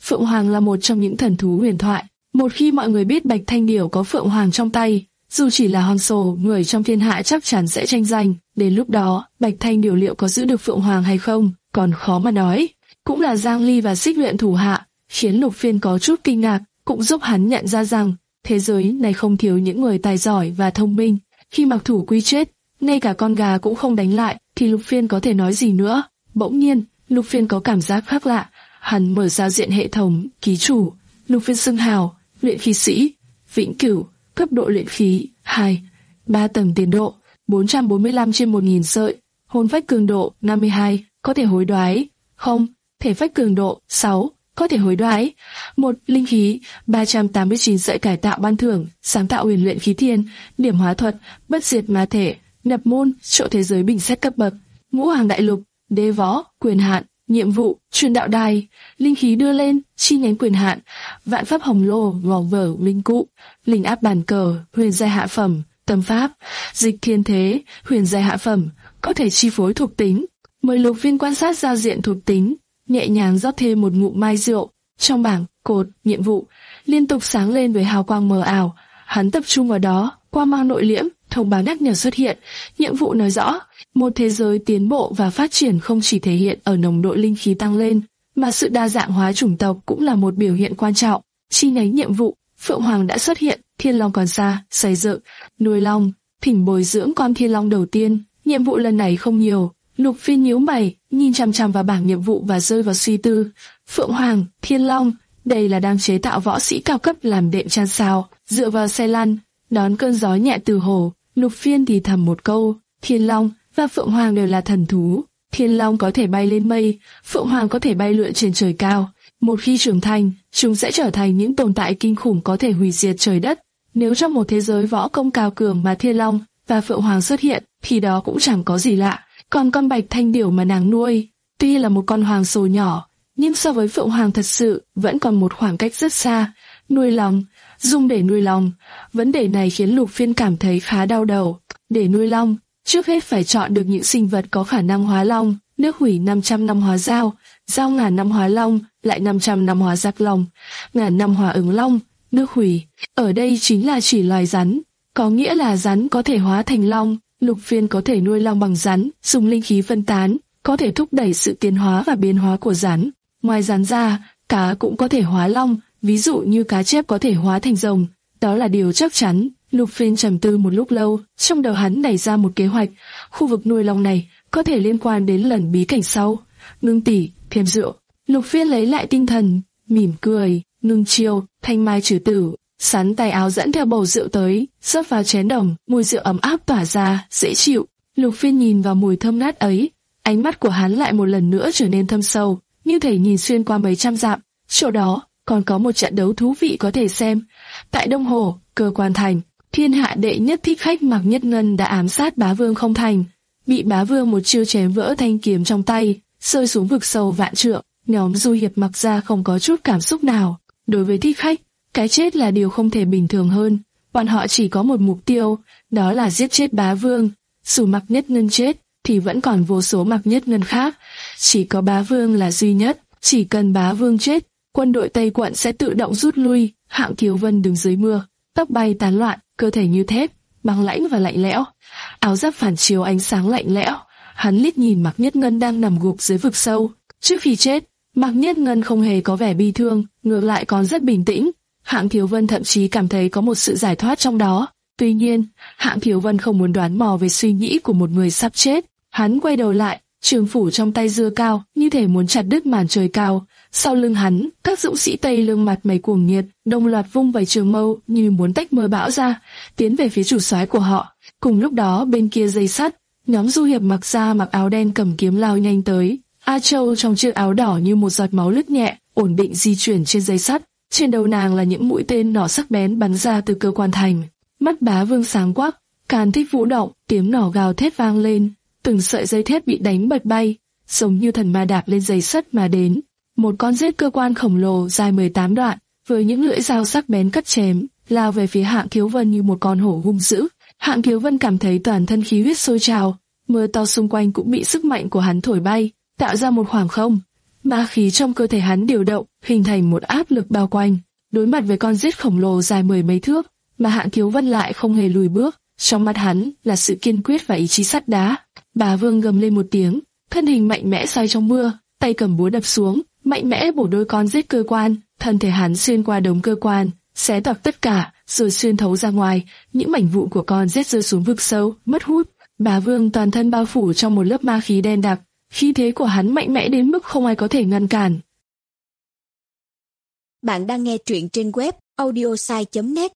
Phượng Hoàng là một trong những thần thú huyền thoại. Một khi mọi người biết Bạch Thanh Điểu có Phượng Hoàng trong tay, dù chỉ là hòn sổ, người trong thiên hạ chắc chắn sẽ tranh giành. Đến lúc đó, Bạch Thanh Điểu liệu có giữ được Phượng Hoàng hay không, còn khó mà nói. Cũng là Giang Ly và Xích Luyện thủ hạ, khiến Lục Phiên có chút kinh ngạc, cũng giúp hắn nhận ra rằng thế giới này không thiếu những người tài giỏi và thông minh. Khi Mặc Thủ Quy chết, ngay cả con gà cũng không đánh lại, thì Lục Phiên có thể nói gì nữa? Bỗng nhiên, Lục Phiên có cảm giác khác lạ. Hắn mở giao diện hệ thống, ký chủ, Lục Phiên xưng hào, luyện khí sĩ, vĩnh cửu, cấp độ luyện khí hai, ba tầng tiến độ, bốn trăm bốn mươi lăm trên một nghìn sợi, hồn phách cường độ năm mươi hai, có thể hối đoái, không, thể phách cường độ sáu, có thể hối đoái, một linh khí ba trăm tám mươi chín sợi cải tạo ban thưởng, sáng tạo huyền luyện khí thiên, điểm hóa thuật, bất diệt ma thể, nhập môn, chỗ thế giới bình xét cấp bậc, ngũ hàng đại lục, đế võ, quyền hạn, nhiệm vụ, truyền đạo đài, linh khí đưa lên, chi nhánh quyền hạn, vạn pháp hồng lô, vòng vở, linh cụ, linh áp bàn cờ, huyền giai hạ phẩm, tâm pháp, dịch thiên thế, huyền giai hạ phẩm, có thể chi phối thuộc tính. Mời Lục Phiên quan sát giao diện thuộc tính, nhẹ nhàng rót thêm một ngụm mai rượu. Trong bảng cột nhiệm vụ liên tục sáng lên với hào quang mờ ảo, hắn tập trung vào đó. Quang mang nội liễm, thông báo nhắc nhở xuất hiện. Nhiệm vụ nói rõ, một thế giới tiến bộ và phát triển không chỉ thể hiện ở nồng độ linh khí tăng lên, mà sự đa dạng hóa chủng tộc cũng là một biểu hiện quan trọng. Chi nhánh nhiệm vụ, Phượng Hoàng đã xuất hiện, Thiên Long còn xa, xây dựng, nuôi long, thỉnh bồi dưỡng con Thiên Long đầu tiên. Nhiệm vụ lần này không nhiều. Lục Phiên nhíu mày, nhìn chằm chằm vào bảng nhiệm vụ và rơi vào suy tư. Phượng Hoàng, Thiên Long, đây là đang chế tạo võ sĩ cao cấp làm đệm chăn sao, dựa vào xe lăn, đón cơn gió nhẹ từ hồ. Lục Phiên thì thầm một câu, Thiên Long và Phượng Hoàng đều là thần thú. Thiên Long có thể bay lên mây, Phượng Hoàng có thể bay lượn trên trời cao. Một khi trưởng thành, chúng sẽ trở thành những tồn tại kinh khủng có thể hủy diệt trời đất. Nếu trong một thế giới võ công cao cường mà Thiên Long và Phượng Hoàng xuất hiện, thì đó cũng chẳng có gì lạ. Còn con Bạch Thanh Điểu mà nàng nuôi, tuy là một con hoàng sồ nhỏ, nhưng so với Phượng Hoàng thật sự vẫn còn một khoảng cách rất xa. Nuôi long, dùng để nuôi long, vấn đề này khiến Lục Phiên cảm thấy khá đau đầu. Để nuôi long, trước hết phải chọn được những sinh vật có khả năng hóa long. Nước hủy năm trăm năm hóa dao, dao ngàn năm hóa long, lại năm trăm năm hóa giác long, ngàn năm hóa ứng long. Nước hủy, ở đây chính là chỉ loài rắn, có nghĩa là rắn có thể hóa thành long. Lục Phiên có thể nuôi long bằng rắn, dùng linh khí phân tán, có thể thúc đẩy sự tiến hóa và biến hóa của rắn. Ngoài rắn ra, cá cũng có thể hóa long, ví dụ như cá chép có thể hóa thành rồng. Đó là điều chắc chắn. Lục Phiên trầm tư một lúc lâu, trong đầu hắn nảy ra một kế hoạch. Khu vực nuôi long này có thể liên quan đến lần bí cảnh sau. Ngưng tỷ, thêm rượu. Lục Phiên lấy lại tinh thần, mỉm cười. Ngưng chiêu, thanh mai trừ tử. Sắn tay áo dẫn theo bầu rượu tới, rót vào chén đồng, mùi rượu ấm áp tỏa ra, dễ chịu. Lục Phiên nhìn vào mùi thơm ngát ấy, ánh mắt của hắn lại một lần nữa trở nên thâm sâu, như thể nhìn xuyên qua mấy trăm dặm. Chỗ đó còn có một trận đấu thú vị có thể xem. Tại Đông Hồ, Cơ Quan Thành, thiên hạ đệ nhất thích khách Mạc Nhất Ngân đã ám sát bá vương không thành, bị bá vương một chiêu chém vỡ thanh kiếm trong tay, rơi xuống vực sâu vạn trượng. Nhóm du hiệp Mặc gia không có chút cảm xúc nào. Đối với thích khách, cái chết là điều không thể bình thường hơn. Bọn họ chỉ có một mục tiêu, đó là giết chết bá vương. Dù Mạc Nhất Ngân chết, thì vẫn còn vô số Mạc Nhất Ngân khác. Chỉ có bá vương là duy nhất. Chỉ cần bá vương chết, quân đội Tây Quận sẽ tự động rút lui. Hạng Thiếu Vân đứng dưới mưa, tóc bay tán loạn, cơ thể như thép, băng lãnh và lạnh lẽo. Áo giáp phản chiếu ánh sáng lạnh lẽo. Hắn liếc nhìn Mạc Nhất Ngân đang nằm gục dưới vực sâu. Trước khi chết, Mạc Nhất Ngân không hề có vẻ bi thương, ngược lại còn rất bình tĩnh. Hạng Thiếu Vân thậm chí cảm thấy có một sự giải thoát trong đó. Tuy nhiên, Hạng Thiếu Vân không muốn đoán mò về suy nghĩ của một người sắp chết. Hắn quay đầu lại, trường phủ trong tay giơ cao, như thể muốn chặt đứt màn trời cao. Sau lưng hắn, các dũng sĩ Tây Lương mặt mày cuồng nhiệt, đồng loạt vung vẩy trường mâu như muốn tách mưa bão ra, tiến về phía chủ soái của họ. Cùng lúc đó bên kia dây sắt, nhóm du hiệp Mặc gia mặc áo đen cầm kiếm lao nhanh tới. A Châu trong chiếc áo đỏ như một giọt máu lướt nhẹ, ổn định di chuyển trên dây sắt. Trên đầu nàng là những mũi tên nỏ sắc bén bắn ra từ Cơ Quan Thành. Mắt bá vương sáng quắc, càn thích vũ động, tiếng nỏ gào thét vang lên, từng sợi dây thép bị đánh bật bay, giống như thần ma đạp lên dây sắt mà đến. Một con rết cơ quan khổng lồ dài mười tám đoạn, với những lưỡi dao sắc bén cắt chém, lao về phía Hạng Thiếu Vân như một con hổ hung dữ. Hạng Thiếu Vân cảm thấy toàn thân khí huyết sôi trào, mưa to xung quanh cũng bị sức mạnh của hắn thổi bay, tạo ra một khoảng không. ma khí trong cơ thể hắn điều động, hình thành một áp lực bao quanh. Đối mặt với con rết khổng lồ dài mười mấy thước, mà Hạng Thiếu Vân lại không hề lùi bước, trong mắt hắn là sự kiên quyết và ý chí sắt đá. Bá Vương gầm lên một tiếng, thân hình mạnh mẽ xoay trong mưa, tay cầm búa đập xuống, mạnh mẽ bổ đôi con rết cơ quan, thân thể hắn xuyên qua đống cơ quan, xé toạc tất cả, rồi xuyên thấu ra ngoài, những mảnh vụn của con rết rơi xuống vực sâu, mất hút. Bá Vương toàn thân bao phủ trong một lớp ma khí đen đặc, khí thế của hắn mạnh mẽ đến mức không ai có thể ngăn cản. Bạn đang nghe truyện trên web audiosai chấm net.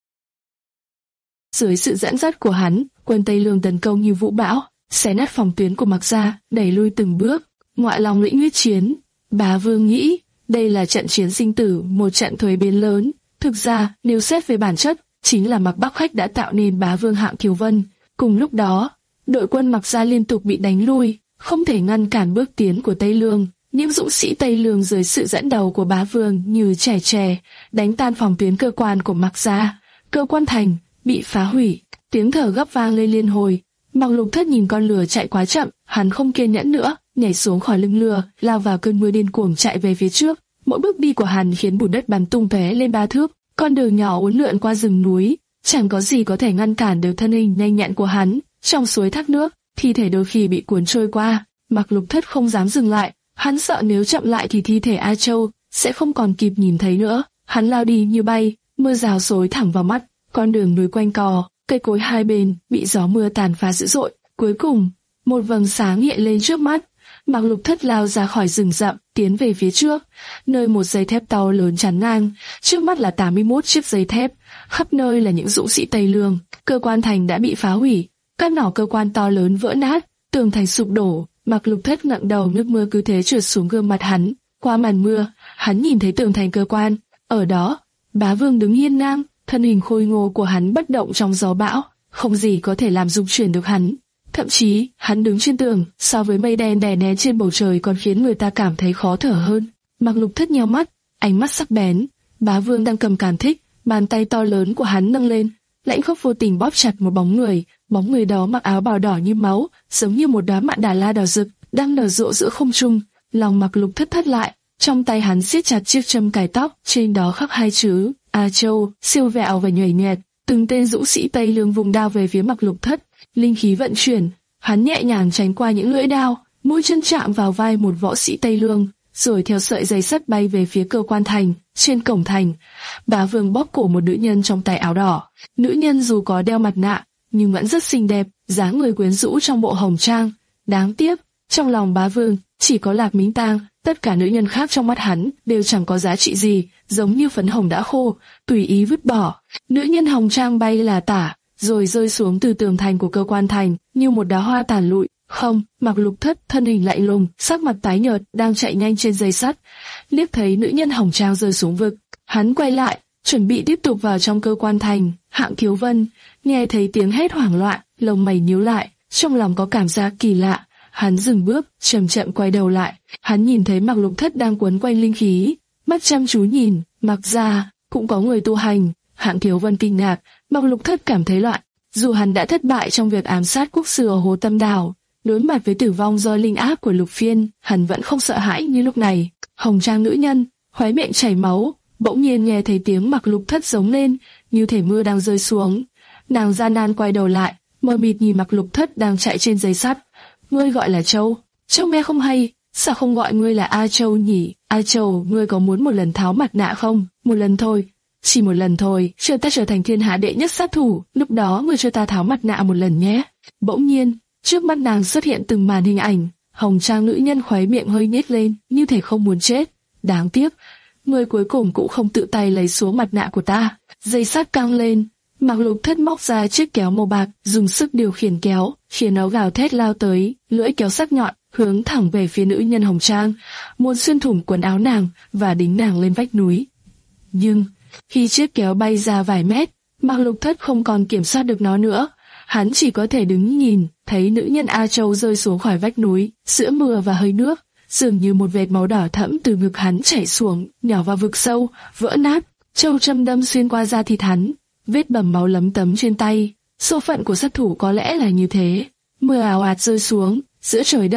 Dưới sự dẫn dắt của hắn, quân Tây Lương tấn công như vũ bão, xé nát phòng tuyến của Mạc Gia, đẩy lui từng bước. Ngoại Long lĩnh huyết chiến, Bá Vương nghĩ đây là trận chiến sinh tử, một trận thuế biến lớn. Thực ra, nếu xét về bản chất, chính là Mạc Bắc Khách đã tạo nên Bá Vương Hạng Thiếu Vân. Cùng lúc đó, đội quân Mạc Gia liên tục bị đánh lui, không thể ngăn cản bước tiến của Tây Lương. Những dũng sĩ Tây Lương dưới sự dẫn đầu của Bá Vương như trẻ tre, đánh tan phòng tuyến cơ quan của Mạc Gia. Cơ quan thành bị phá hủy, tiếng thở gấp vang lên liên hồi. Mạc Lục Thất nhìn con lừa chạy quá chậm, hắn không kiên nhẫn nữa, nhảy xuống khỏi lưng lừa, lao vào cơn mưa điên cuồng chạy về phía trước. Mỗi bước đi của hắn khiến bùn đất bắn tung tóe lên ba thước. Con đường nhỏ uốn lượn qua rừng núi, chẳng có gì có thể ngăn cản được thân hình nhanh nhẹn của hắn. Trong suối thác nước, thi thể đôi khi bị cuốn trôi qua. Mạc Lục Thất không dám dừng lại, hắn sợ nếu chậm lại thì thi thể A Châu sẽ không còn kịp nhìn thấy nữa. Hắn lao đi như bay, mưa rào xối thẳng vào mắt. Con đường núi quanh co, cây cối hai bên bị gió mưa tàn phá dữ dội. Cuối cùng, một vầng sáng hiện lên trước mắt. Mạc Lục Thất lao ra khỏi rừng rậm, tiến về phía trước, nơi một dây thép to lớn chắn ngang. Trước mắt là tám mươi mốt chiếc dây thép, khắp nơi là những dũng sĩ Tây Lương. Cơ quan thành đã bị phá hủy, các nỏ cơ quan to lớn vỡ nát, tường thành sụp đổ. Mạc Lục Thất ngẩng đầu, nước mưa cứ thế trượt xuống gương mặt hắn. Qua màn mưa, hắn nhìn thấy tường thành cơ quan. Ở đó, Bá Vương đứng hiên ngang, thân hình khôi ngô của hắn bất động trong gió bão, không gì có thể làm rung chuyển được hắn. Thậm chí, hắn đứng trên tường, so với mây đen đè nén trên bầu trời còn khiến người ta cảm thấy khó thở hơn. Mạc Lục Thất nheo mắt, ánh mắt sắc bén. Bá Vương đang cầm càn thích, bàn tay to lớn của hắn nâng lên, lãnh khốc vô tình bóp chặt một bóng người. Bóng người đó mặc áo bào đỏ như máu, giống như một đóa mạn đà la đỏ rực, đang nở rộ giữa không trung. Lòng Mạc Lục Thất thắt lại, trong tay hắn siết chặt chiếc châm cài tóc, trên đó khắc hai chữ A Châu, siêu vẹo và nhảy nhẹt. Từng tên dũng sĩ Tây Lương vùng đao về phía Mạc Lục Thất, linh khí vận chuyển, hắn nhẹ nhàng tránh qua những lưỡi đao, mũi chân chạm vào vai một võ sĩ Tây Lương, rồi theo sợi dây sắt bay về phía cơ quan thành. Trên cổng thành, Bá Vương bóp cổ một nữ nhân trong tay áo đỏ. Nữ nhân dù có đeo mặt nạ, nhưng vẫn rất xinh đẹp, dáng người quyến rũ trong bộ hồng trang. Đáng tiếc, trong lòng Bá Vương chỉ có Lạc Mính Tang, tất cả nữ nhân khác trong mắt hắn đều chẳng có giá trị gì, giống như phấn hồng đã khô, tùy ý vứt bỏ. Nữ nhân hồng trang bay là tả, rồi rơi xuống từ tường thành của cơ quan thành như một đóa hoa tàn lụi. Không, Mạc Lục Thất thân hình lạnh lùng, sắc mặt tái nhợt, đang chạy nhanh trên dây sắt. Liếc thấy nữ nhân hồng trang rơi xuống vực, hắn quay lại, chuẩn bị tiếp tục vào trong cơ quan thành. Hạng Thiếu Vân nghe thấy tiếng hét hoảng loạn, lông mày nhíu lại, trong lòng có cảm giác kỳ lạ. Hắn dừng bước, chậm chậm quay đầu lại. Hắn nhìn thấy Mạc Lục Thất đang quấn quanh linh khí, mắt chăm chú nhìn. Mạc gia cũng có người tu hành. Hạng Thiếu Vân kinh ngạc, Mạc Lục Thất cảm thấy loạn. Dù hắn đã thất bại trong việc ám sát quốc sư ở Hồ Tâm Đảo, đối mặt với tử vong do linh áp của Lục Phiên, hắn vẫn không sợ hãi như lúc này. Hồng trang nữ nhân, khóe miệng chảy máu, bỗng nhiên nghe thấy tiếng Mạc Lục Thất giống lên, như thể mưa đang rơi xuống. Nàng gian nan quay đầu lại, mờ mịt nhìn Mạc Lục Thất đang chạy trên dây sắt. Ngươi gọi là Châu? Châu nghe không hay, sao không gọi ngươi là A Châu nhỉ? A Châu, ngươi có muốn một lần tháo mặt nạ không? Một lần thôi, chỉ một lần thôi, chờ ta trở thành thiên hạ đệ nhất sát thủ, lúc đó ngươi cho ta tháo mặt nạ một lần nhé. Bỗng nhiên, trước mắt nàng xuất hiện từng màn hình ảnh, hồng trang nữ nhân khóe miệng hơi nhếch lên, như thể không muốn chết. Đáng tiếc, ngươi cuối cùng cũng không tự tay lấy xuống mặt nạ của ta. Dây sắt căng lên, Mạc Lục Thất móc ra chiếc kéo màu bạc, dùng sức điều khiển kéo, khiến nó gào thét lao tới, lưỡi kéo sắc nhọn hướng thẳng về phía nữ nhân hồng trang, muốn xuyên thủng quần áo nàng và đính nàng lên vách núi. Nhưng khi chiếc kéo bay ra vài mét, Mạc Lục Thất không còn kiểm soát được nó nữa. Hắn chỉ có thể đứng nhìn, thấy nữ nhân A Châu rơi xuống khỏi vách núi, giữa mưa và hơi nước, dường như một vệt máu đỏ thẫm từ ngực hắn chảy xuống, nhỏ vào vực sâu, vỡ nát. Châu châm đâm xuyên qua da thịt hắn, vết bầm máu lấm tấm trên tay. Số phận của sát thủ có lẽ là như thế. Mưa ào ạt rơi xuống, giữa trời đất,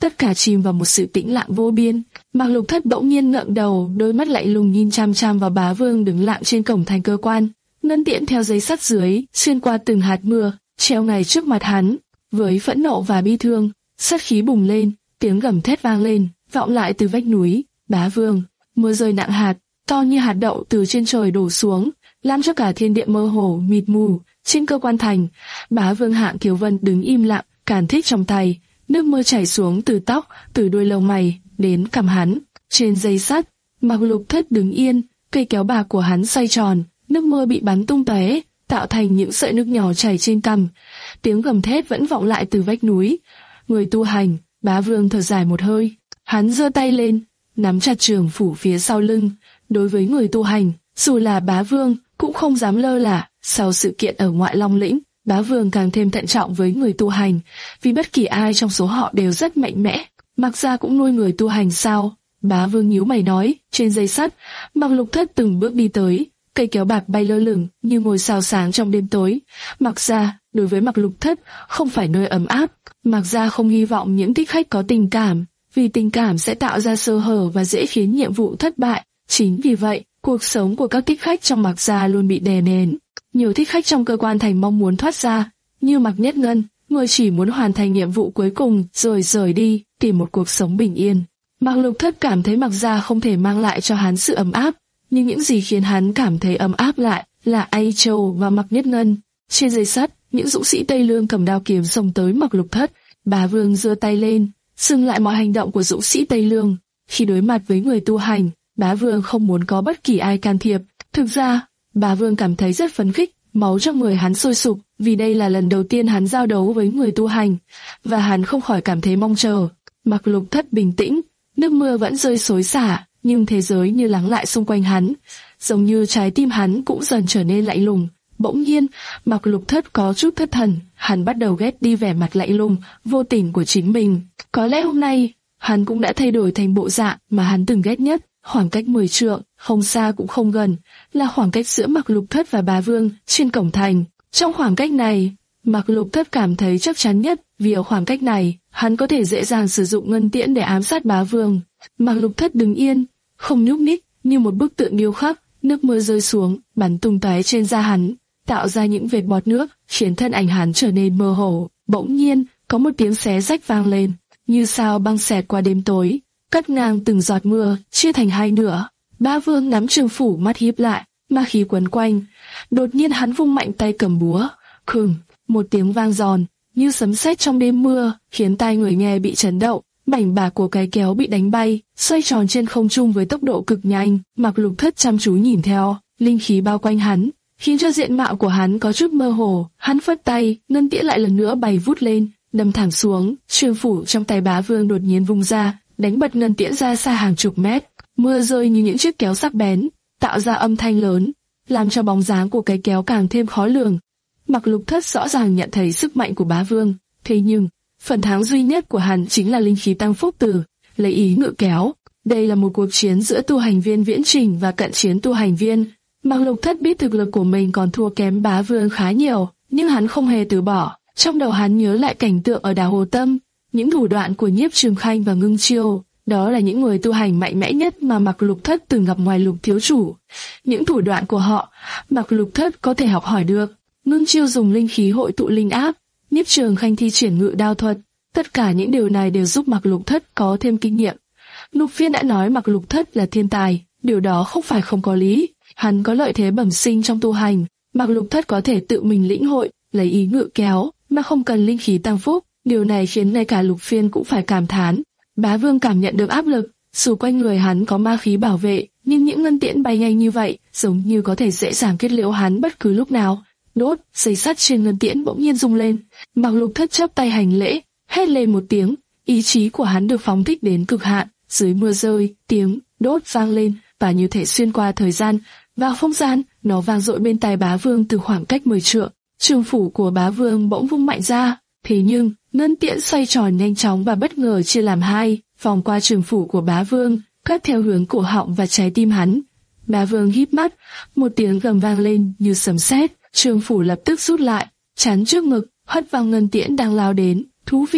tất cả chìm vào một sự tĩnh lặng vô biên. Mạc Lục Thất bỗng nhiên ngẩng đầu, đôi mắt lạnh lùng nhìn chăm chăm vào Bá Vương đứng lặng trên cổng thành cơ quan. Ngân tiễn theo dây sắt dưới, xuyên qua từng hạt mưa, treo ngay trước mặt hắn. Với phẫn nộ và bi thương, sát khí bùng lên, tiếng gầm thét vang lên, vọng lại từ vách núi. Bá Vương, mưa rơi nặng hạt, to như hạt đậu từ trên trời đổ xuống, làm cho cả thiên địa mơ hồ mịt mù. Trên cơ quan thành, Bá Vương Hạng Kiều Vân đứng im lặng, càn thích trong tay, nước mưa chảy xuống từ tóc, từ đuôi lông mày đến cằm hắn. Trên dây sắt, Mạc Lục Thất đứng yên, cây kéo bạc của hắn xoay tròn, nước mưa bị bắn tung tóe, tạo thành những sợi nước nhỏ chảy trên cằm. Tiếng gầm thét vẫn vọng lại từ vách núi. Người tu hành, Bá Vương thở dài một hơi, hắn giơ tay lên, nắm chặt trường phủ phía sau lưng. Đối với người tu hành, dù là Bá Vương cũng không dám lơ là. Sau sự kiện ở ngoại Long lĩnh, Bá Vương càng thêm thận trọng với người tu hành, vì bất kỳ ai trong số họ đều rất mạnh mẽ. Mạc gia cũng nuôi người tu hành sao? Bá Vương nhíu mày nói. Trên dây sắt, Mạc Lục Thất từng bước đi tới, cây kéo bạc bay lơ lửng như ngôi sao sáng trong đêm tối. Mạc gia đối với Mạc Lục Thất không phải nơi ấm áp. Mạc gia không hy vọng những thích khách có tình cảm, vì tình cảm sẽ tạo ra sơ hở và dễ khiến nhiệm vụ thất bại. Chính vì vậy, cuộc sống của các thích khách trong Mạc gia luôn bị đè nén. Nhiều thích khách trong cơ quan thành mong muốn thoát ra, như Mạc Nhất Ngân, người chỉ muốn hoàn thành nhiệm vụ cuối cùng rồi rời đi, tìm một cuộc sống bình yên. Mạc Lục Thất cảm thấy Mạc gia không thể mang lại cho hắn sự ấm áp, nhưng những gì khiến hắn cảm thấy ấm áp lại là Ai Châu và Mạc Nhất Ngân. Trên dây sắt, những dũng sĩ Tây Lương cầm đao kiếm xông tới Mạc Lục Thất. Bá Vương giơ tay lên, dừng lại mọi hành động của dũng sĩ Tây Lương. Khi đối mặt với người tu hành, Bá Vương không muốn có bất kỳ ai can thiệp. Thực ra, Bá Vương cảm thấy rất phấn khích, máu trong người hắn sôi sục, vì đây là lần đầu tiên hắn giao đấu với người tu hành, và hắn không khỏi cảm thấy mong chờ. Mạc Lục Thất bình tĩnh, nước mưa vẫn rơi xối xả, nhưng thế giới như lắng lại xung quanh hắn, giống như trái tim hắn cũng dần trở nên lạnh lùng. Bỗng nhiên, Mạc Lục Thất có chút thất thần, hắn bắt đầu ghét đi vẻ mặt lạnh lùng, vô tình của chính mình. Có lẽ hôm nay, hắn cũng đã thay đổi thành bộ dạng mà hắn từng ghét nhất. Khoảng cách mười trượng, không xa cũng không gần, là khoảng cách giữa Mạc Lục Thất và Bá Vương trên cổng thành. Trong khoảng cách này, Mạc Lục Thất cảm thấy chắc chắn nhất, vì ở khoảng cách này, hắn có thể dễ dàng sử dụng ngân tiễn để ám sát Bá Vương. Mạc Lục Thất đứng yên, không nhúc nhích, như một bức tượng điêu khắc. Nước mưa rơi xuống, bắn tung tóe trên da hắn, tạo ra những vệt bọt nước, khiến thân ảnh hắn trở nên mơ hồ. Bỗng nhiên, có một tiếng xé rách vang lên, như sao băng xẹt qua đêm tối, cắt ngang từng giọt mưa, chia thành hai nửa. Bá Vương nắm trường phủ, mắt híp lại, ma khí quấn quanh. Đột nhiên hắn vung mạnh tay cầm búa, khừng, một tiếng vang giòn, như sấm sét trong đêm mưa, khiến tai người nghe bị chấn động. Mảnh bạc của cái kéo bị đánh bay, xoay tròn trên không trung với tốc độ cực nhanh. Mạc Lục Thất chăm chú nhìn theo, linh khí bao quanh hắn, khiến cho diện mạo của hắn có chút mơ hồ. Hắn phất tay, ngân tiễn lại lần nữa bay vút lên, đâm thẳng xuống. Trường phủ trong tay Bá Vương đột nhiên vung ra, đánh bật ngân tiễn ra xa hàng chục mét. Mưa rơi như những chiếc kéo sắc bén, tạo ra âm thanh lớn, làm cho bóng dáng của cái kéo càng thêm khó lường. Mạc Lục Thất rõ ràng nhận thấy sức mạnh của Bá Vương, thế nhưng phần thắng duy nhất của hắn chính là linh khí tăng phúc từ lấy ý ngự kéo. Đây là một cuộc chiến giữa tu hành viên viễn trình và cận chiến tu hành viên. Mạc Lục Thất biết thực lực của mình còn thua kém Bá Vương khá nhiều, nhưng hắn không hề từ bỏ. Trong đầu hắn nhớ lại cảnh tượng ở đảo Hồ Tâm, những thủ đoạn của Nhiếp Trường Khanh và Ngưng Chiêu, đó là những người tu hành mạnh mẽ nhất mà Mạc Lục Thất từng gặp ngoài Lục thiếu chủ. Những thủ đoạn của họ, Mạc Lục Thất có thể học hỏi được. Ngưng Chiêu dùng linh khí hội tụ linh áp, Nhiếp Trường Khanh thi triển ngự đao thuật, tất cả những điều này đều giúp Mạc Lục Thất có thêm kinh nghiệm. Lục Phiên đã nói Mạc Lục Thất là thiên tài, điều đó không phải không có lý. Hắn có lợi thế bẩm sinh trong tu hành, Mạc Lục Thất có thể tự mình lĩnh hội, lấy ý ngự kéo, mà không cần linh khí tăng phúc. Điều này khiến ngay cả Lục Phiên cũng phải cảm thán. Bá Vương cảm nhận được áp lực, dù quanh người hắn có ma khí bảo vệ, nhưng những ngân tiễn bay nhanh như vậy, giống như có thể dễ dàng kết liễu hắn bất cứ lúc nào. Đốt, dây sắt trên ngân tiễn bỗng nhiên rung lên. Mạc Lục Thất chắp tay hành lễ, hét lên một tiếng, ý chí của hắn được phóng thích đến cực hạn. Dưới mưa rơi, tiếng đốt vang lên, và như thể xuyên qua thời gian, vào không gian, nó vang dội bên tai Bá Vương từ khoảng cách mười trượng. Trường phủ của Bá Vương bỗng vung mạnh ra, thế nhưng ngân tiễn xoay tròn nhanh chóng và bất ngờ chia làm hai, vòng qua trường phủ của Bá Vương, cắt theo hướng cổ họng và trái tim hắn. Bá Vương híp mắt, một tiếng gầm vang lên như sấm sét. Trường phủ lập tức rút lại, chắn trước ngực, hất vào ngân tiễn đang lao đến. Thú vị,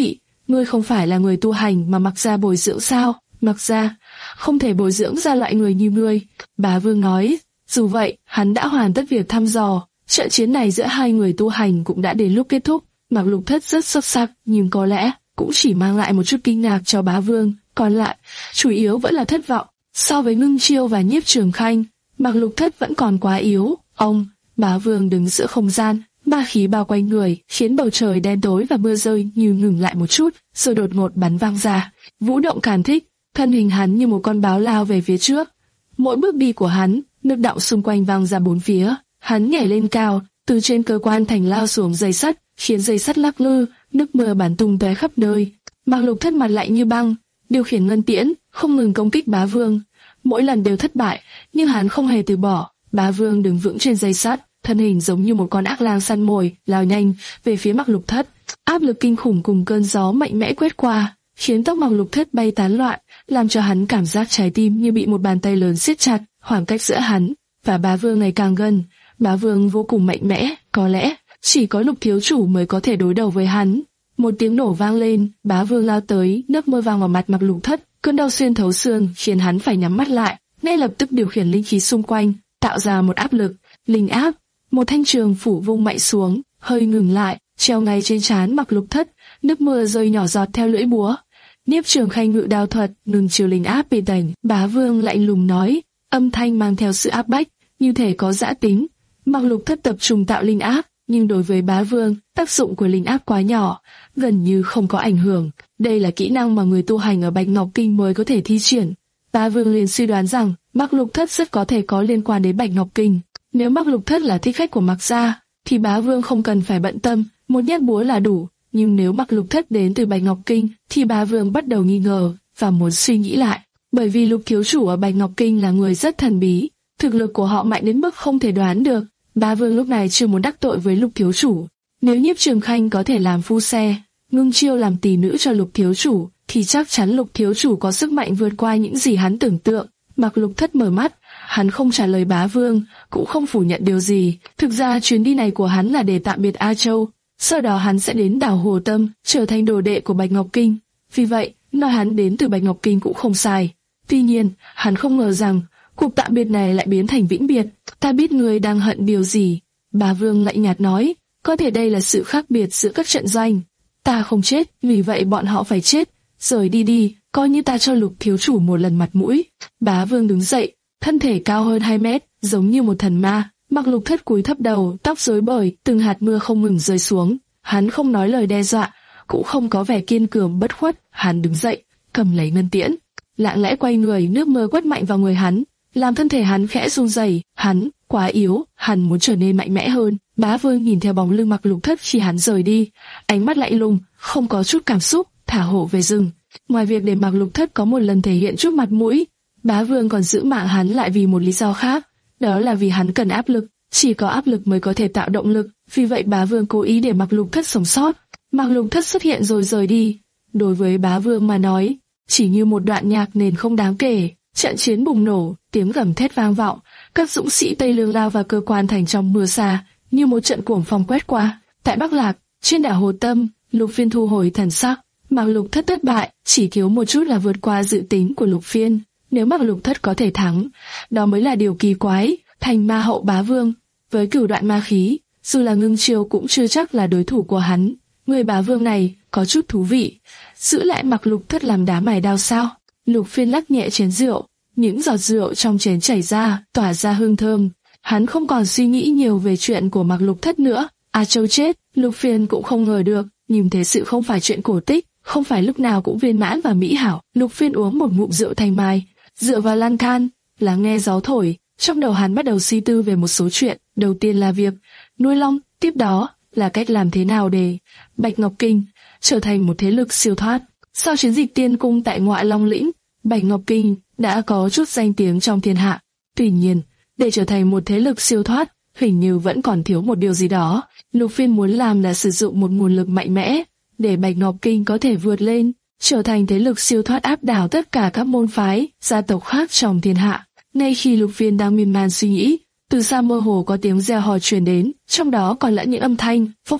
ngươi không phải là người tu hành mà Mạc gia bồi dưỡng sao? Mạc gia không thể bồi dưỡng ra loại người như ngươi. Bá Vương nói. Dù vậy, hắn đã hoàn tất việc thăm dò. Trận chiến này giữa hai người tu hành cũng đã đến lúc kết thúc. Mạc Lục Thất rất xuất sắc, nhưng có lẽ cũng chỉ mang lại một chút kinh ngạc cho Bá Vương. Còn lại, chủ yếu vẫn là thất vọng. So với Ngưng Chiêu và Nhiếp Trường Khanh, Mạc Lục Thất vẫn còn quá yếu. Ông, Bá Vương đứng giữa không gian, ma khí bao quanh người, khiến bầu trời đen tối và mưa rơi như ngừng lại một chút, rồi đột ngột bắn vang ra. Vũ động càn thích, thân hình hắn như một con báo lao về phía trước. Mỗi bước đi của hắn, nước đọng xung quanh vang ra bốn phía. Hắn nhảy lên cao, từ trên cơ quan thành lao xuống dây sắt, khiến dây sắt lắc lư, nước mưa bắn tung tóe khắp nơi. Mạc Lục Thất mặt lạnh như băng, điều khiển ngân tiễn, không ngừng công kích Bá Vương. Mỗi lần đều thất bại, nhưng hắn không hề từ bỏ. Bá Vương đứng vững trên dây sắt, thân hình giống như một con ác lang săn mồi, lao nhanh về phía Mạc Lục Thất. Áp lực kinh khủng cùng cơn gió mạnh mẽ quét qua, khiến tóc Mạc Lục Thất bay tán loạn, làm cho hắn cảm giác trái tim như bị một bàn tay lớn siết chặt. Khoảng cách giữa hắn và Bá Vương ngày càng gần. Bá Vương vô cùng mạnh mẽ, có lẽ chỉ có Lục thiếu chủ mới có thể đối đầu với hắn. Một tiếng nổ vang lên, Bá Vương lao tới, nước mưa vang vào mặt Mạc Lục Thất, cơn đau xuyên thấu xương khiến hắn phải nhắm mắt lại, ngay lập tức điều khiển linh khí xung quanh, tạo ra một áp lực, linh áp. Một thanh trường phủ vung mạnh xuống, hơi ngừng lại, treo ngay trên trán Mạc Lục Thất, nước mưa rơi nhỏ giọt theo lưỡi búa. Nhiếp Trường Khanh ngự đao thuật, ngừng chiều linh áp bị đành. Bá Vương lạnh lùng nói, âm thanh mang theo sự áp bách, như thể có dã tính. Mạc Lục Thất tập trung tạo linh áp, nhưng đối với Bá Vương, tác dụng của linh áp quá nhỏ, gần như không có ảnh hưởng. Đây là kỹ năng mà người tu hành ở Bạch Ngọc Kinh mới có thể thi triển. Bá Vương liền suy đoán rằng Mạc Lục Thất rất có thể có liên quan đến Bạch Ngọc Kinh. Nếu Mạc Lục Thất là thích khách của Mạc gia, thì Bá Vương không cần phải bận tâm, một nhát búa là đủ. Nhưng nếu Mạc Lục Thất đến từ Bạch Ngọc Kinh, thì Bá Vương bắt đầu nghi ngờ và muốn suy nghĩ lại. Bởi vì Lục thiếu chủ ở Bạch Ngọc Kinh là người rất thần bí, thực lực của họ mạnh đến mức không thể đoán được. Bá Vương lúc này chưa muốn đắc tội với Lục thiếu chủ. Nếu Nhiếp Trường Khanh có thể làm phu xe, Ngưng Chiêu làm tỳ nữ cho Lục thiếu chủ, thì chắc chắn Lục thiếu chủ có sức mạnh vượt qua những gì hắn tưởng tượng. Mạc Lục Thất mở mắt, hắn không trả lời Bá Vương, cũng không phủ nhận điều gì. Thực ra chuyến đi này của hắn là để tạm biệt A Châu, sau đó hắn sẽ đến đảo Hồ Tâm, trở thành đồ đệ của Bạch Ngọc Kinh. Vì vậy, nói hắn đến từ Bạch Ngọc Kinh cũng không sai. Tuy nhiên, hắn không ngờ rằng cuộc tạm biệt này lại biến thành vĩnh biệt. Ta biết ngươi đang hận điều gì. Bá Vương lạnh nhạt nói, có thể đây là sự khác biệt giữa các trận doanh. Ta không chết, vì vậy bọn họ phải chết. Rời đi đi, coi như ta cho Lục thiếu chủ một lần mặt mũi. Bá Vương đứng dậy, thân thể cao hơn hai mét, giống như một thần ma. Mạc Lục Thất cúi thấp đầu, tóc rối bời, từng hạt mưa không ngừng rơi xuống. Hắn không nói lời đe dọa, cũng không có vẻ kiên cường bất khuất. Hắn đứng dậy, cầm lấy ngân tiễn, lặng lẽ quay người, nước mưa quất mạnh vào người hắn, làm thân thể hắn khẽ run rẩy. Hắn quá yếu, hắn muốn trở nên mạnh mẽ hơn. Bá Vương nhìn theo bóng lưng Mạc Lục Thất khi hắn rời đi, ánh mắt lạnh lùng, không có chút cảm xúc, thả hổ về rừng. Ngoài việc để Mạc Lục Thất có một lần thể hiện chút mặt mũi, Bá Vương còn giữ mạng hắn lại vì một lý do khác, đó là vì hắn cần áp lực, chỉ có áp lực mới có thể tạo động lực. Vì vậy Bá Vương cố ý để Mạc Lục Thất sống sót. Mạc Lục Thất xuất hiện rồi rời đi. Đối với Bá Vương mà nói, chỉ như một đoạn nhạc nền không đáng kể. Trận chiến bùng nổ, tiếng gầm thét vang vọng, các dũng sĩ Tây Lương lao vào cơ quan thành trong mưa xa, như một trận cuồng phong quét qua. Tại Bắc Lạc, trên đảo Hồ Tâm, Lục Phiên thu hồi thần sắc. Mạc Lục Thất thất bại, chỉ thiếu một chút là vượt qua dự tính của Lục Phiên. Nếu Mạc Lục Thất có thể thắng, đó mới là điều kỳ quái. Thành ma hậu Bá Vương, với cửu đoạn ma khí, dù là Ngưng Chiêu cũng chưa chắc là đối thủ của hắn. Người Bá Vương này có chút thú vị, giữ lại Mạc Lục Thất làm đá mài đao sao? Lục Phiên lắc nhẹ chén rượu, những giọt rượu trong chén chảy ra, tỏa ra hương thơm. Hắn không còn suy nghĩ nhiều về chuyện của Mạc Lục Thất nữa. A Châu chết, Lục Phiên cũng không ngờ được, nhưng thế sự không phải chuyện cổ tích, không phải lúc nào cũng viên mãn và mỹ hảo. Lục Phiên uống một ngụm rượu thanh mai, dựa vào lan can, lắng nghe gió thổi. Trong đầu hắn bắt đầu suy tư về một số chuyện. Đầu tiên là việc nuôi long, tiếp đó là cách làm thế nào để Bạch Ngọc Kinh trở thành một thế lực siêu thoát. Sau chiến dịch tiên cung tại ngoại Long Lĩnh, Bạch Ngọc Kinh đã có chút danh tiếng trong thiên hạ. Tuy nhiên, để trở thành một thế lực siêu thoát, hình như vẫn còn thiếu một điều gì đó. Lục Phiên muốn làm là sử dụng một nguồn lực mạnh mẽ, để Bạch Ngọc Kinh có thể vượt lên, trở thành thế lực siêu thoát áp đảo tất cả các môn phái, gia tộc khác trong thiên hạ. Ngay khi Lục Phiên đang miên man suy nghĩ, từ xa mơ hồ có tiếng reo hò truyền đến, trong đó còn lẫn những âm thanh phốc phốc,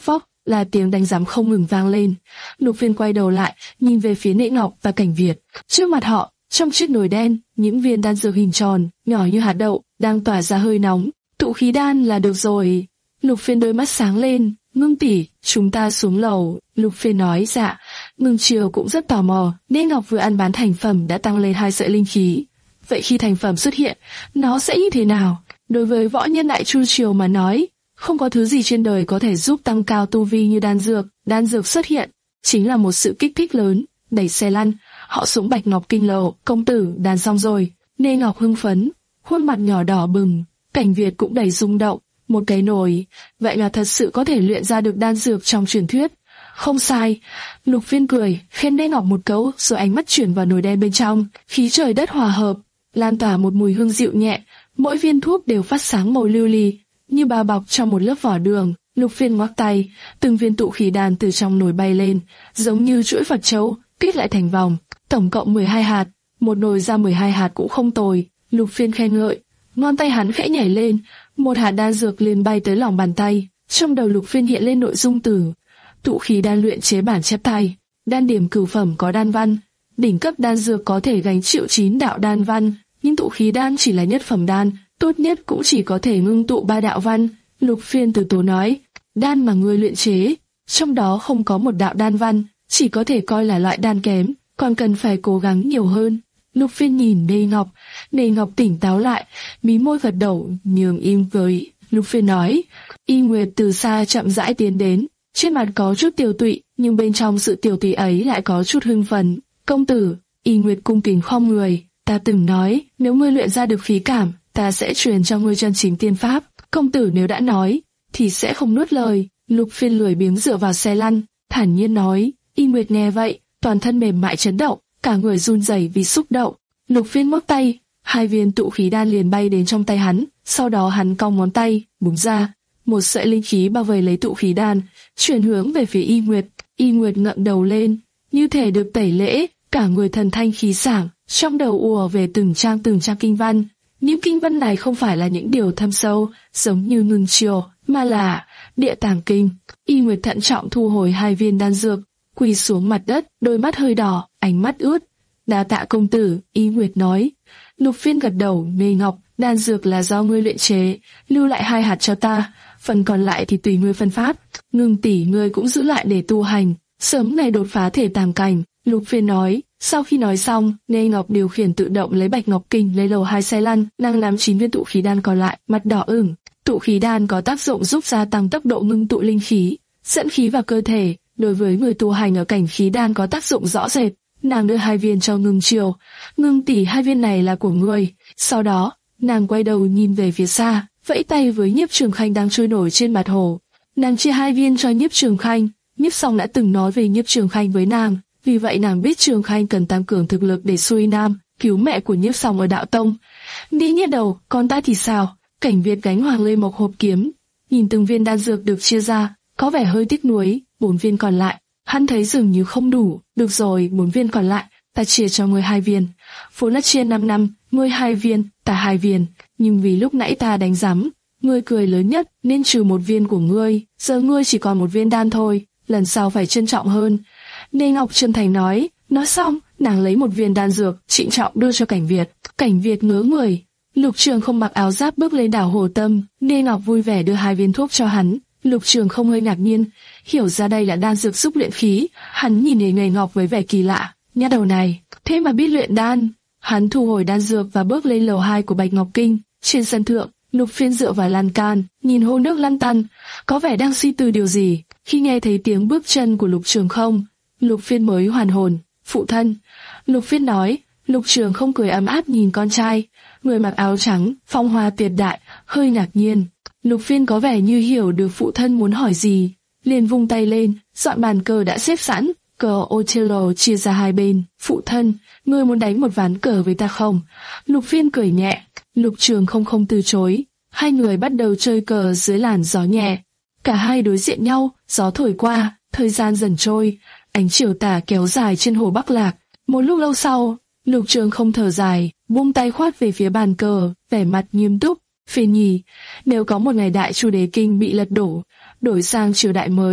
là tiếng đánh giám không ngừng vang lên. Lục Phiên quay đầu lại, nhìn về phía Nễ Ngọc và Cảnh Việt. Trước mặt họ, trong chiếc nồi đen, những viên đan dược hình tròn, nhỏ như hạt đậu, đang tỏa ra hơi nóng. Tụ khí đan là được rồi. Lục Phiên đôi mắt sáng lên. Ngưng tỷ, chúng ta xuống lầu. Lục Phiên nói dạ. Ngưng Triều cũng rất tò mò. Nễ Ngọc vừa ăn bán thành phẩm đã tăng lên hai sợi linh khí. Vậy khi thành phẩm xuất hiện, nó sẽ như thế nào? Đối với võ nhân Đại Chu Triều mà nói, không có thứ gì trên đời có thể giúp tăng cao tu vi như đan dược. Đan dược xuất hiện chính là một sự kích thích lớn. Đẩy xe lăn, họ xuống Bạch Ngọc Kinh lầu. Công tử, đan xong rồi. Nê Ngọc hưng phấn, khuôn mặt nhỏ đỏ bừng. Cảnh Việt cũng đầy rung động. Một cái nồi, vậy mà thật sự có thể luyện ra được đan dược trong truyền thuyết. Không sai. Lục Phiên cười, khen Nê Ngọc một câu, rồi ánh mắt chuyển vào nồi đen bên trong. Khí trời đất hòa hợp, lan tỏa một mùi hương dịu nhẹ. Mỗi viên thuốc đều phát sáng màu lưu ly, như bao bọc trong một lớp vỏ đường. Lục Phiên ngoắc tay, từng viên tụ khí đan từ trong nồi bay lên, giống như chuỗi Phật châu, kết lại thành vòng. Tổng cộng mười hai hạt, một nồi ra mười hai hạt cũng không tồi. Lục Phiên khen ngợi, ngón tay hắn khẽ nhảy lên, một hạt đan dược liền bay tới lòng bàn tay. Trong đầu Lục Phiên hiện lên nội dung từ tụ khí đan luyện chế bản chép tay. Đan điểm cửu phẩm có đan văn, đỉnh cấp đan dược có thể gánh chịu chín đạo đan văn, nhưng tụ khí đan chỉ là nhất phẩm đan, tốt nhất cũng chỉ có thể ngưng tụ ba đạo văn. Lục Phiên từ tốn nói, đan mà ngươi luyện chế, trong đó không có một đạo đan văn, chỉ có thể coi là loại đan kém, còn cần phải cố gắng nhiều hơn. Lục Phiên nhìn Nê Ngọc, Nê Ngọc tỉnh táo lại, mí môi gật đầu, nhường im với. Lục Phiên nói, Y Nguyệt từ xa chậm rãi tiến đến, trên mặt có chút tiều tụy, nhưng bên trong sự tiều tụy ấy lại có chút hưng phấn. Công tử, Y Nguyệt cung kính khom người, ta từng nói, nếu ngươi luyện ra được khí cảm, ta sẽ truyền cho ngươi chân chính tiên pháp. Công tử nếu đã nói, thì sẽ không nuốt lời. Lục Phiên lười biếng dựa vào xe lăn, thản nhiên nói. Y Nguyệt nghe vậy, toàn thân mềm mại chấn động, cả người run rẩy vì xúc động. Lục Phiên móc tay, hai viên tụ khí đan liền bay đến trong tay hắn, sau đó hắn cong ngón tay, búng ra, một sợi linh khí bao vây lấy tụ khí đan, chuyển hướng về phía Y Nguyệt. Y Nguyệt ngẩng đầu lên, như thể được tẩy lễ, cả người thần thanh khí sảng, trong đầu ùa về từng trang từng trang kinh văn. Những kinh văn này không phải là những điều thâm sâu, giống như Ngưng Triều, mà là Địa Tàng Kinh. Y Nguyệt thận trọng thu hồi hai viên đan dược, quỳ xuống mặt đất, đôi mắt hơi đỏ, ánh mắt ướt. Đa tạ công tử, Y Nguyệt nói. Lục Phiên gật đầu, Nê Ngọc, đan dược là do ngươi luyện chế, lưu lại hai hạt cho ta, phần còn lại thì tùy ngươi phân phát. Ngưng tỷ ngươi cũng giữ lại để tu hành, sớm ngày đột phá thể tàng cảnh. Lục Phiên nói. Sau khi nói xong, Nê Ngọc điều khiển tự động lấy Bạch Ngọc Kinh lấy lầu hai xe lăn, nàng nắm chín viên tụ khí đan còn lại, mặt đỏ ửng. Tụ khí đan có tác dụng giúp gia tăng tốc độ ngưng tụ linh khí, dẫn khí vào cơ thể. Đối với người tu hành ở cảnh khí đan có tác dụng rõ rệt. Nàng đưa hai viên cho Ngưng Triều. Ngưng tỷ, hai viên này là của ngươi. Sau đó, nàng quay đầu nhìn về phía xa, vẫy tay với Nhiếp Trường Khanh đang trôi nổi trên mặt hồ. Nàng chia hai viên cho Nhiếp Trường Khanh. Nhiếp Song đã từng nói về Nhiếp Trường Khanh với nàng. Vì vậy nàng biết Trường Khanh cần tăng cường thực lực để xuôi nam, cứu mẹ của Nhiếp Song ở đạo tông. Đi nhẹ đầu, con ta thì sao? Cảnh Việt gánh Hoàng Lê Mộc hộp kiếm, nhìn từng viên đan dược được chia ra, có vẻ hơi tiếc nuối. Bốn viên còn lại, hắn thấy dường như không đủ. Được rồi, bốn viên còn lại, ta chia cho ngươi hai viên. Vốn là chia năm năm, ngươi hai viên, ta hai viên. Nhưng vì lúc nãy ta đánh rắm, ngươi cười lớn nhất, nên trừ một viên của ngươi. Giờ ngươi chỉ còn một viên đan thôi, lần sau phải trân trọng hơn. Nê Ngọc chân thành nói. Nói xong, nàng lấy một viên đan dược, trịnh trọng đưa cho Cảnh Việt. Cảnh Việt ngớ người. Lục Trường không mặc áo giáp bước lên đảo Hồ Tâm. Nê Ngọc vui vẻ đưa hai viên thuốc cho hắn. Lục Trường không hơi ngạc nhiên, hiểu ra đây là đan dược giúp luyện khí. Hắn nhìn Nê Ngọc với vẻ kỳ lạ. Nhát đầu này, thế mà biết luyện đan. Hắn thu hồi đan dược và bước lên lầu hai của Bạch Ngọc Kinh. Trên sân thượng, Lục Phiên dựa vào lan can, nhìn hồ nước lăn tăn, có vẻ đang suy tư điều gì. Khi nghe thấy tiếng bước chân của Lục Trường không, Lục Phiên mới hoàn hồn. Phụ thân. Lục Phiên nói. Lục Trường không cười ấm áp nhìn con trai, người mặc áo trắng, phong hoa tuyệt đại, hơi ngạc nhiên. Lục Phiên có vẻ như hiểu được phụ thân muốn hỏi gì, liền vung tay lên, dọn bàn cờ đã xếp sẵn, cờ Othello chia ra hai bên. Phụ thân, ngươi muốn đánh một ván cờ với ta không? Lục Phiên cười nhẹ. Lục Trường không không từ chối. Hai người bắt đầu chơi cờ dưới làn gió nhẹ. Cả hai đối diện nhau, gió thổi qua, thời gian dần trôi, ánh chiều tà kéo dài trên hồ Bắc Lạc. Một lúc lâu sau, Lục Trường không thở dài, buông tay khoát về phía bàn cờ, vẻ mặt nghiêm túc. Phiên nhì, nếu có một ngày Đại Chu Đế Kinh bị lật đổ, đổi sang triều đại mới,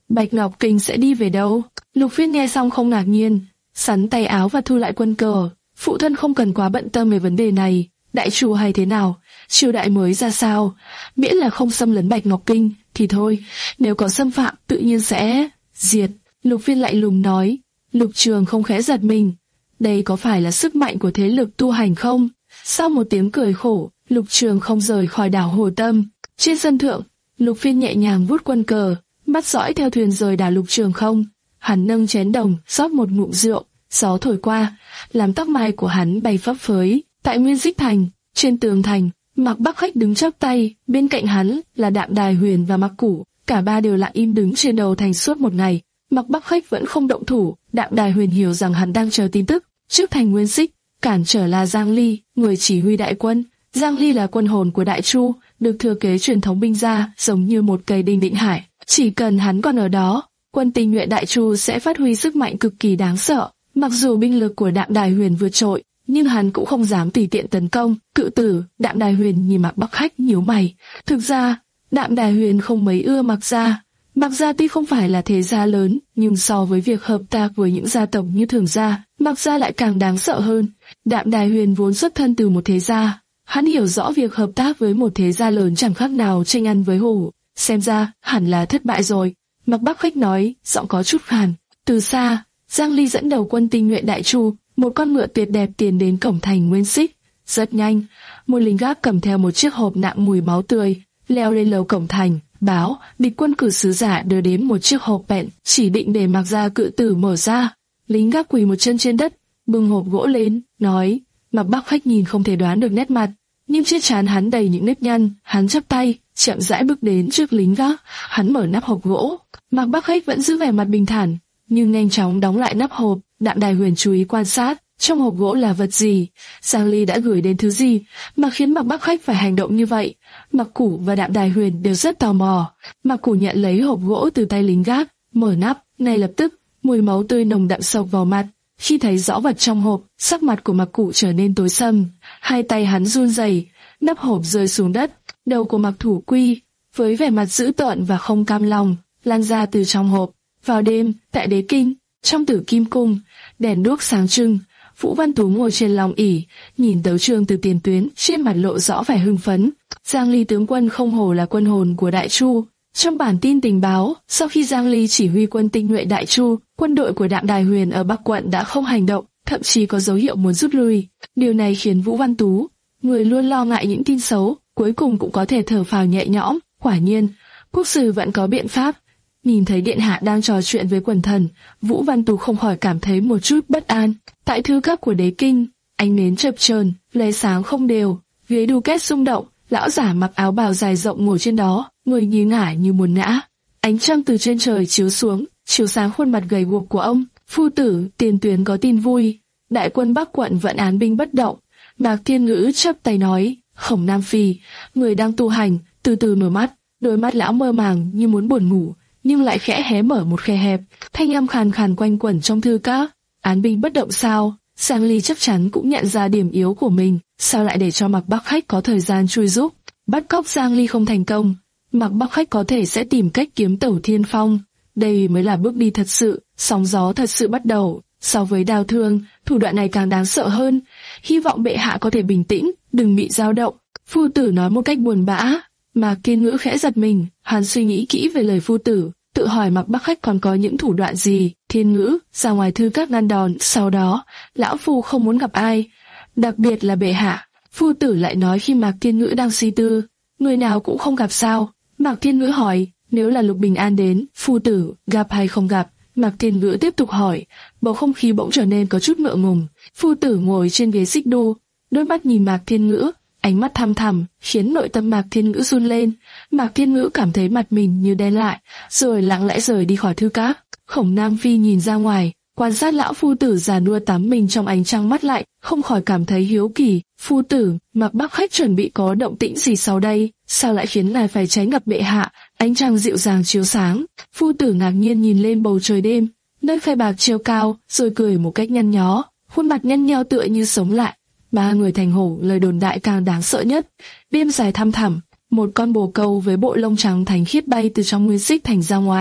Bạch Ngọc Kinh sẽ đi về đâu? Lục Phiên nghe xong không ngạc nhiên, sắn tay áo và thu lại quân cờ. Phụ thân không cần quá bận tâm về vấn đề này. Đại Chu hay thế nào, triều đại mới ra sao, miễn là không xâm lấn Bạch Ngọc Kinh thì thôi. Nếu có xâm phạm, tự nhiên sẽ diệt. Lục Phiên lạnh lùng nói. Lục Trường không khẽ giật mình. Đây có phải là sức mạnh của thế lực tu hành không? Sau một tiếng cười khổ, Lục Trường không rời khỏi đảo Hồ Tâm. Trên sân thượng, Lục Phiên nhẹ nhàng vút quân cờ, mắt dõi theo thuyền rời đảo Lục Trường không. Hắn nâng chén đồng, rót một ngụm rượu, gió thổi qua, làm tóc mai của hắn bay phấp phới. Tại Nguyên Xích Thành, trên tường thành, Mạc Bắc Khách đứng chắp tay, bên cạnh hắn là Đạm Đài Huyền và Mạc Củ, cả ba đều lặng im đứng trên đầu thành suốt một ngày. Mạc Bắc Khách vẫn không động thủ, Đạm Đài Huyền hiểu rằng hắn đang chờ tin tức. Trước thành Nguyên Xích, cản trở là Giang Ly, người chỉ huy đại quân. Giang Ly là quân hồn của Đại Chu, được thừa kế truyền thống binh gia, giống như một cây đinh định hải. Chỉ cần hắn còn ở đó, quân tinh nhuệ Đại Chu sẽ phát huy sức mạnh cực kỳ đáng sợ. Mặc dù binh lực của Đạm Đài Huyền vượt trội, nhưng hắn cũng không dám tùy tiện tấn công. Cự tử, Đạm Đài Huyền nhìn Mạc Bắc Khách nhíu mày. Thực ra, Đạm Đài Huyền không mấy ưa Mạc gia. Mạc gia tuy không phải là thế gia lớn, nhưng so với việc hợp tác với những gia tộc như Thường gia, Mạc gia lại càng đáng sợ hơn. Đạm Đài Huyền vốn xuất thân từ một thế gia, hắn hiểu rõ việc hợp tác với một thế gia lớn chẳng khác nào tranh ăn với hổ. Xem ra, hẳn là thất bại rồi. Mạc Bắc Khách nói, giọng có chút khàn. Từ xa, Giang Ly dẫn đầu quân tinh nhuệ Đại Chu, một con ngựa tuyệt đẹp tiến đến cổng thành Nguyên Xích. Rất nhanh, một lính gác cầm theo một chiếc hộp nặng mùi máu tươi, leo lên lầu cổng thành, báo địch quân cử sứ giả đưa đến một chiếc hộp bẹn, chỉ định để Mạc gia cự tử mở ra. Lính gác quỳ một chân trên đất, bưng hộp gỗ lên, nói. Mạc Bắc Khách nhìn không thể đoán được nét mặt, nhưng trên trán hắn đầy những nếp nhăn. Hắn chắp tay, chậm rãi bước đến trước lính gác. Hắn mở nắp hộp gỗ. Mạc Bắc Khách vẫn giữ vẻ mặt bình thản, nhưng nhanh chóng đóng lại nắp hộp. Đạm Đài Huyền chú ý quan sát, trong hộp gỗ là vật gì, Giang Ly đã gửi đến thứ gì mà khiến Mạc Bắc Khách phải hành động như vậy. Mạc Củ và Đạm Đài Huyền đều rất tò mò. Mạc Củ nhận lấy hộp gỗ từ tay lính gác, mở nắp, ngay lập tức mùi máu tươi nồng đậm sộc vào mặt. Khi thấy rõ vật trong hộp, sắc mặt của Mạc Củ trở nên tối sầm, hai tay hắn run rẩy, nắp hộp rơi xuống đất. Đầu của Mạc Thủ Quy, với vẻ mặt dữ tợn và không cam lòng, lan ra từ trong hộp. Vào đêm, tại Đế Kinh, trong Tử Kim Cung, đèn đuốc sáng trưng, Vũ Văn Tú ngồi trên long ỷ, nhìn đấu trường từ tiền tuyến, trên mặt lộ rõ vẻ hưng phấn. Giang Ly tướng quân không hổ là quân hồn của Đại Chu. Trong bản tin tình báo, sau khi Giang Ly chỉ huy quân tinh nhuệ Đại Chu, quân đội của Đạm Đài Huyền ở Bắc quận đã không hành động, thậm chí có dấu hiệu muốn rút lui. Điều này khiến Vũ Văn Tú, người luôn lo ngại những tin xấu, cuối cùng cũng có thể thở phào nhẹ nhõm. Quả nhiên, quốc sử vẫn có biện pháp. Nhìn thấy điện hạ đang trò chuyện với quần thần, Vũ Văn Tú không khỏi cảm thấy một chút bất an. Tại thư các của Đế Kinh, ánh nến chập chờn, lóe sáng không đều, ghế đu két rung động, lão giả mặc áo bào dài rộng ngồi trên đó, người nhí ngả như muốn ngã. Ánh trăng từ trên trời chiếu xuống, chiếu sáng khuôn mặt gầy guộc của ông. Phu tử, tiền tuyến có tin vui, đại quân Bắc quận vẫn án binh bất động. Mạc Thiên Ngữ chắp tay nói, Khổng Nam Phi, người đang tu hành, từ từ mở mắt. Đôi mắt lão mơ màng như muốn buồn ngủ, nhưng lại khẽ hé mở một khe hẹp, thanh âm khàn khàn quanh quẩn trong thư các. Án binh bất động sao? Giang Ly chắc chắn cũng nhận ra điểm yếu của mình, sao lại để cho Mạc Bắc Khách có thời gian chui giúp? Bắt cóc Giang Ly không thành công, Mạc Bắc Khách có thể sẽ tìm cách kiếm Tẩu Thiên Phong. Đây mới là bước đi thật sự, sóng gió thật sự bắt đầu. So với đao thương, thủ đoạn này càng đáng sợ hơn. Hy vọng bệ hạ có thể bình tĩnh, đừng bị dao động. Phu tử nói một cách buồn bã. Mạc Thiên Ngữ khẽ giật mình, hắn suy nghĩ kỹ về lời phu tử, tự hỏi Mạc Bắc Khách còn có những thủ đoạn gì. Thiên Ngữ ra ngoài thư các ngăn đòn, sau đó lão phu không muốn gặp ai, đặc biệt là bệ hạ. Phu tử lại nói khi Mạc Thiên Ngữ đang suy tư, người nào cũng không gặp sao? Mạc Thiên Ngữ hỏi, nếu là Lục Bình An đến, phu tử gặp hay không gặp? Mạc Thiên Ngữ tiếp tục hỏi, bầu không khí bỗng trở nên có chút ngượng ngùng. Phu tử ngồi trên ghế xích đu, đôi mắt nhìn Mạc Thiên Ngữ, ánh mắt thăm thẳm, khiến nội tâm Mạc Thiên Ngữ run lên. Mạc Thiên Ngữ cảm thấy mặt mình như đen lại, rồi lặng lẽ rời đi khỏi thư các. Khổng Nam Phi nhìn ra ngoài, quan sát lão phu tử già nua tắm mình trong ánh trăng mắt lạnh, không khỏi cảm thấy hiếu kỳ. Phu tử, Mạc Bắc Khách chuẩn bị có động tĩnh gì sau đây? Sao lại khiến ngài phải tránh gặp bệ hạ? Ánh trăng dịu dàng chiếu sáng. Phu tử ngạc nhiên nhìn lên bầu trời đêm, nơi khay bạc treo cao, rồi cười một cách nhăn nhó, khuôn mặt nhăn nheo tựa như sống lại. Ba người thành hổ, lời đồn đại càng đáng sợ nhất. Đêm dài thăm thẳm, một con bồ câu với bộ lông trắng thánh khiết bay từ trong Nguyên Xích Thành ra ngoài.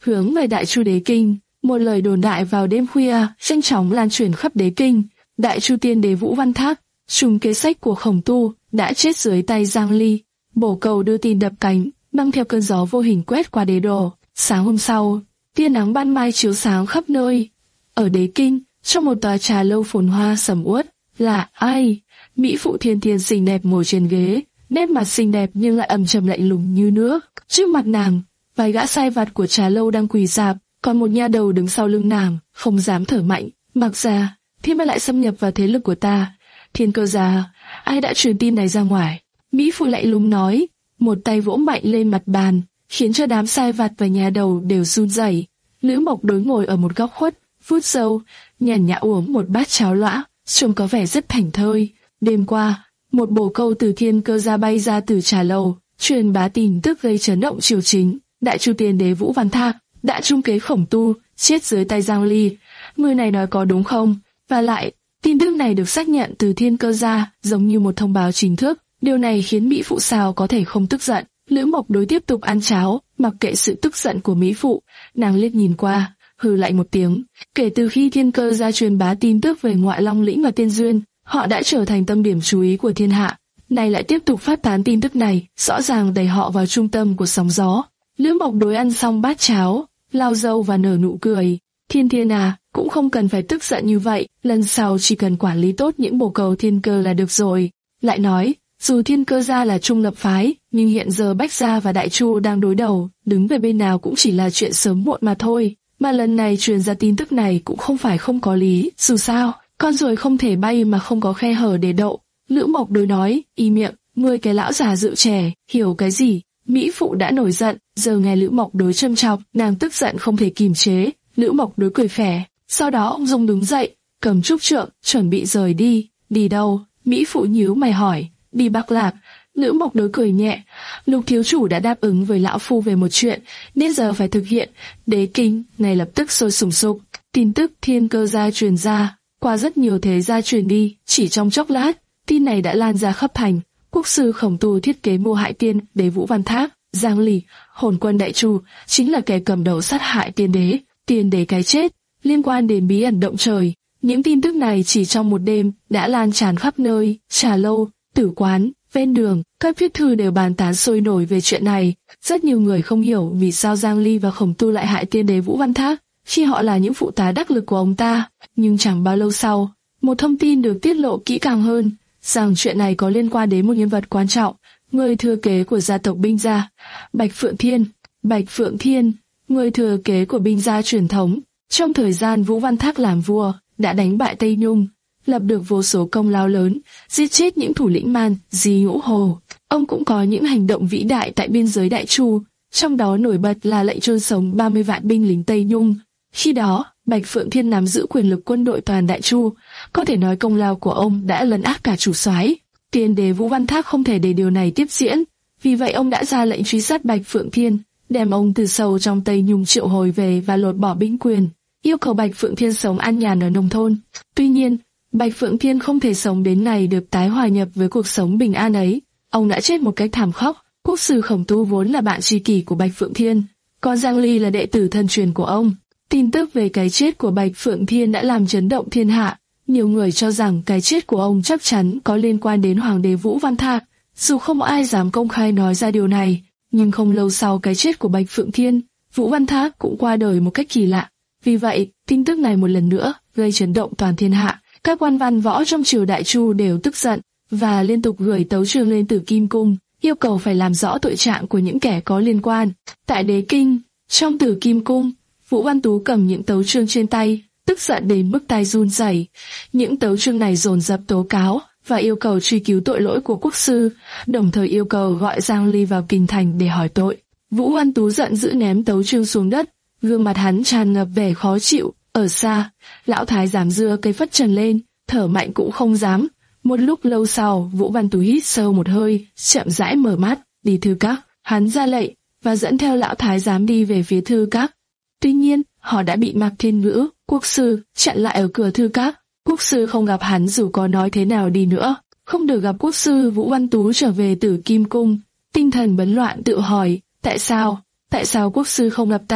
hướng về Đại Chu Đế Kinh. Một lời đồn đại vào đêm khuya nhanh chóng lan truyền khắp Đế Kinh. Đại Chu Tiên Đế Vũ Văn Thác, trùng kế sách của Khổng Tu, đã chết dưới tay Giang Ly. Bổ Cầu đưa tin đập cánh, băng theo cơn gió vô hình quét qua đế đô. Sáng hôm sau, tia nắng ban mai chiếu sáng khắp nơi. Ở Đế Kinh, trong một tòa trà lâu phồn hoa sầm uất, là ai? Mỹ phụ thiên thiên xinh đẹp ngồi trên ghế, nét mặt xinh đẹp nhưng lại ầm trầm lạnh lùng như nước. Trước mặt nàng, vài gã sai vặt của trà lâu đang quỳ rạp, còn một nha đầu đứng sau lưng nàng, không dám thở mạnh. Mặc ra, thiên ma lại xâm nhập vào thế lực của ta. Thiên Cơ gia, ai đã truyền tin này ra ngoài? Mỹ phụ lạnh lùng nói, một tay vỗ mạnh lên mặt bàn, khiến cho đám sai vặt và nhà đầu đều run rẩy. Lữ Mộc Đối ngồi ở một góc khuất, vuốt râu, nhàn nhã uống một bát cháo loãng, trông có vẻ rất thảnh thơi. Đêm qua, một bổ câu từ Thiên Cơ gia bay ra từ trà lầu, truyền bá tin tức gây chấn động triều chính. Đại Chu Tiên Đế Vũ Văn Thác đã trung kế Khổng Tu, chết dưới tay Giang Ly. Người này nói có đúng không? Và lại, tin tức này được xác nhận từ Thiên Cơ gia, giống như một thông báo chính thức. Điều này khiến Mỹ phụ sao có thể không tức giận. Lữ Mộc Đối tiếp tục ăn cháo, mặc kệ sự tức giận của Mỹ phụ, nàng liếc nhìn qua, hừ lạnh một tiếng. Kể từ khi Thiên Cơ gia truyền bá tin tức về Ngoại Long Lĩnh và Tiên Duyên, họ đã trở thành tâm điểm chú ý của thiên hạ. Nay lại tiếp tục phát tán tin tức này, rõ ràng đẩy họ vào trung tâm của sóng gió. Lữ Mộc Đối ăn xong bát cháo, lau râu và nở nụ cười. Thiên Thiên à, cũng không cần phải tức giận như vậy, lần sau chỉ cần quản lý tốt những bổ cầu thiên cơ là được rồi. Lại nói, dù Thiên Cơ gia là trung lập phái, nhưng hiện giờ Bách gia và Đại Chu đang đối đầu, đứng về bên nào cũng chỉ là chuyện sớm muộn mà thôi. Mà lần này truyền ra tin tức này cũng không phải không có lý, dù sao, con ruồi không thể bay mà không có khe hở để đậu. Lữ Mộc Đối nói, y miệng, ngươi cái lão già rượu trẻ, hiểu cái gì? Mỹ phụ đã nổi giận, giờ nghe Lữ Mộc Đối châm chọc, nàng tức giận không thể kìm chế. Lữ Mộc Đối cười phè, sau đó ông Dung đứng dậy, cầm trúc trượng, chuẩn bị rời đi. Đi đâu? Mỹ phụ nhíu mày hỏi. Đi Bắc Lạc. Lữ Mộc Đối cười nhẹ, Lục thiếu chủ đã đáp ứng với lão phu về một chuyện, nên giờ phải thực hiện. Đế Kinh ngay lập tức sôi sùng sục. Tin tức Thiên Cơ gia truyền ra, qua rất nhiều thế gia truyền đi, chỉ trong chốc lát, tin này đã lan ra khắp thành. Quốc sư Khổng Tu thiết kế mưu hại Tiên Đế Vũ Văn Thác, Giang Ly, hồn quân Đại Chu, chính là kẻ cầm đầu sát hại Tiên Đế. Tiên Đế cái chết, liên quan đến bí ẩn động trời. Những tin tức này chỉ trong một đêm đã lan tràn khắp nơi, trà lâu, tử quán, ven đường, các viết thư đều bàn tán sôi nổi về chuyện này. Rất nhiều người không hiểu vì sao Giang Ly và Khổng Tu lại hại Tiên Đế Vũ Văn Thác, khi họ là những phụ tá đắc lực của ông ta. Nhưng chẳng bao lâu sau, một thông tin được tiết lộ kỹ càng hơn, rằng chuyện này có liên quan đến một nhân vật quan trọng, người thừa kế của gia tộc Binh gia, Bạch Phượng Thiên. Bạch Phượng Thiên, người thừa kế của Binh gia truyền thống, trong thời gian Vũ Văn Thác làm vua, đã đánh bại Tây Nhung, lập được vô số công lao lớn, giết chết những thủ lĩnh Man, Di Ngũ Hồ. Ông cũng có những hành động vĩ đại tại biên giới Đại Chu, trong đó nổi bật là lệnh chôn sống ba mươi vạn binh lính Tây Nhung. Khi đó, Bạch Phượng Thiên nắm giữ quyền lực quân đội toàn Đại Chu, có thể nói công lao của ông đã lấn át cả chủ soái. Tiên Đế Vũ Văn Thác không thể để điều này tiếp diễn, vì vậy ông đã ra lệnh truy sát Bạch Phượng Thiên, đem ông từ sâu trong Tây Nhung triệu hồi về và lột bỏ binh quyền, yêu cầu Bạch Phượng Thiên sống an nhàn ở nông thôn. Tuy nhiên, Bạch Phượng Thiên không thể sống đến ngày được tái hòa nhập với cuộc sống bình an ấy. Ông đã chết một cách thảm khốc. Quốc sư Khổng Tu vốn là bạn tri kỷ của Bạch Phượng Thiên, còn Giang Ly là đệ tử thân truyền của ông. Tin tức về cái chết của Bạch Phượng Thiên đã làm chấn động thiên hạ. Nhiều người cho rằng cái chết của ông chắc chắn có liên quan đến Hoàng đế Vũ Văn Thác, dù không ai dám công khai nói ra điều này. Nhưng không lâu sau cái chết của Bạch Phượng Thiên, Vũ Văn Thác cũng qua đời một cách kỳ lạ. Vì vậy, tin tức này một lần nữa gây chấn động toàn thiên hạ. Các quan văn võ trong triều Đại Chu đều tức giận và liên tục gửi tấu chương lên Tử Kim Cung, yêu cầu phải làm rõ tội trạng của những kẻ có liên quan. Tại Đế Kinh, trong Tử Kim Cung, Vũ Văn Tú cầm những tấu chương trên tay, tức giận đến mức tay run rẩy. Những tấu chương này dồn dập tố cáo và yêu cầu truy cứu tội lỗi của quốc sư, đồng thời yêu cầu gọi Giang Ly vào kinh thành để hỏi tội. Vũ Văn Tú giận dữ ném tấu chương xuống đất, gương mặt hắn tràn ngập vẻ khó chịu. Ở xa, lão thái giám dưa cây phất trần lên, thở mạnh cũng không dám. Một lúc lâu sau, Vũ Văn Tú hít sâu một hơi, chậm rãi mở mắt, đi thư các. Hắn ra lệnh và dẫn theo lão thái giám đi về phía thư các. Tuy nhiên, họ đã bị Mạc Thiên Ngữ, quốc sư, chặn lại ở cửa thư các. Quốc sư không gặp hắn dù có nói thế nào đi nữa. Không được gặp quốc sư, Vũ Văn Tú trở về Tử Kim Cung. Tinh thần bấn loạn tự hỏi, tại sao, tại sao quốc sư không gặp ta?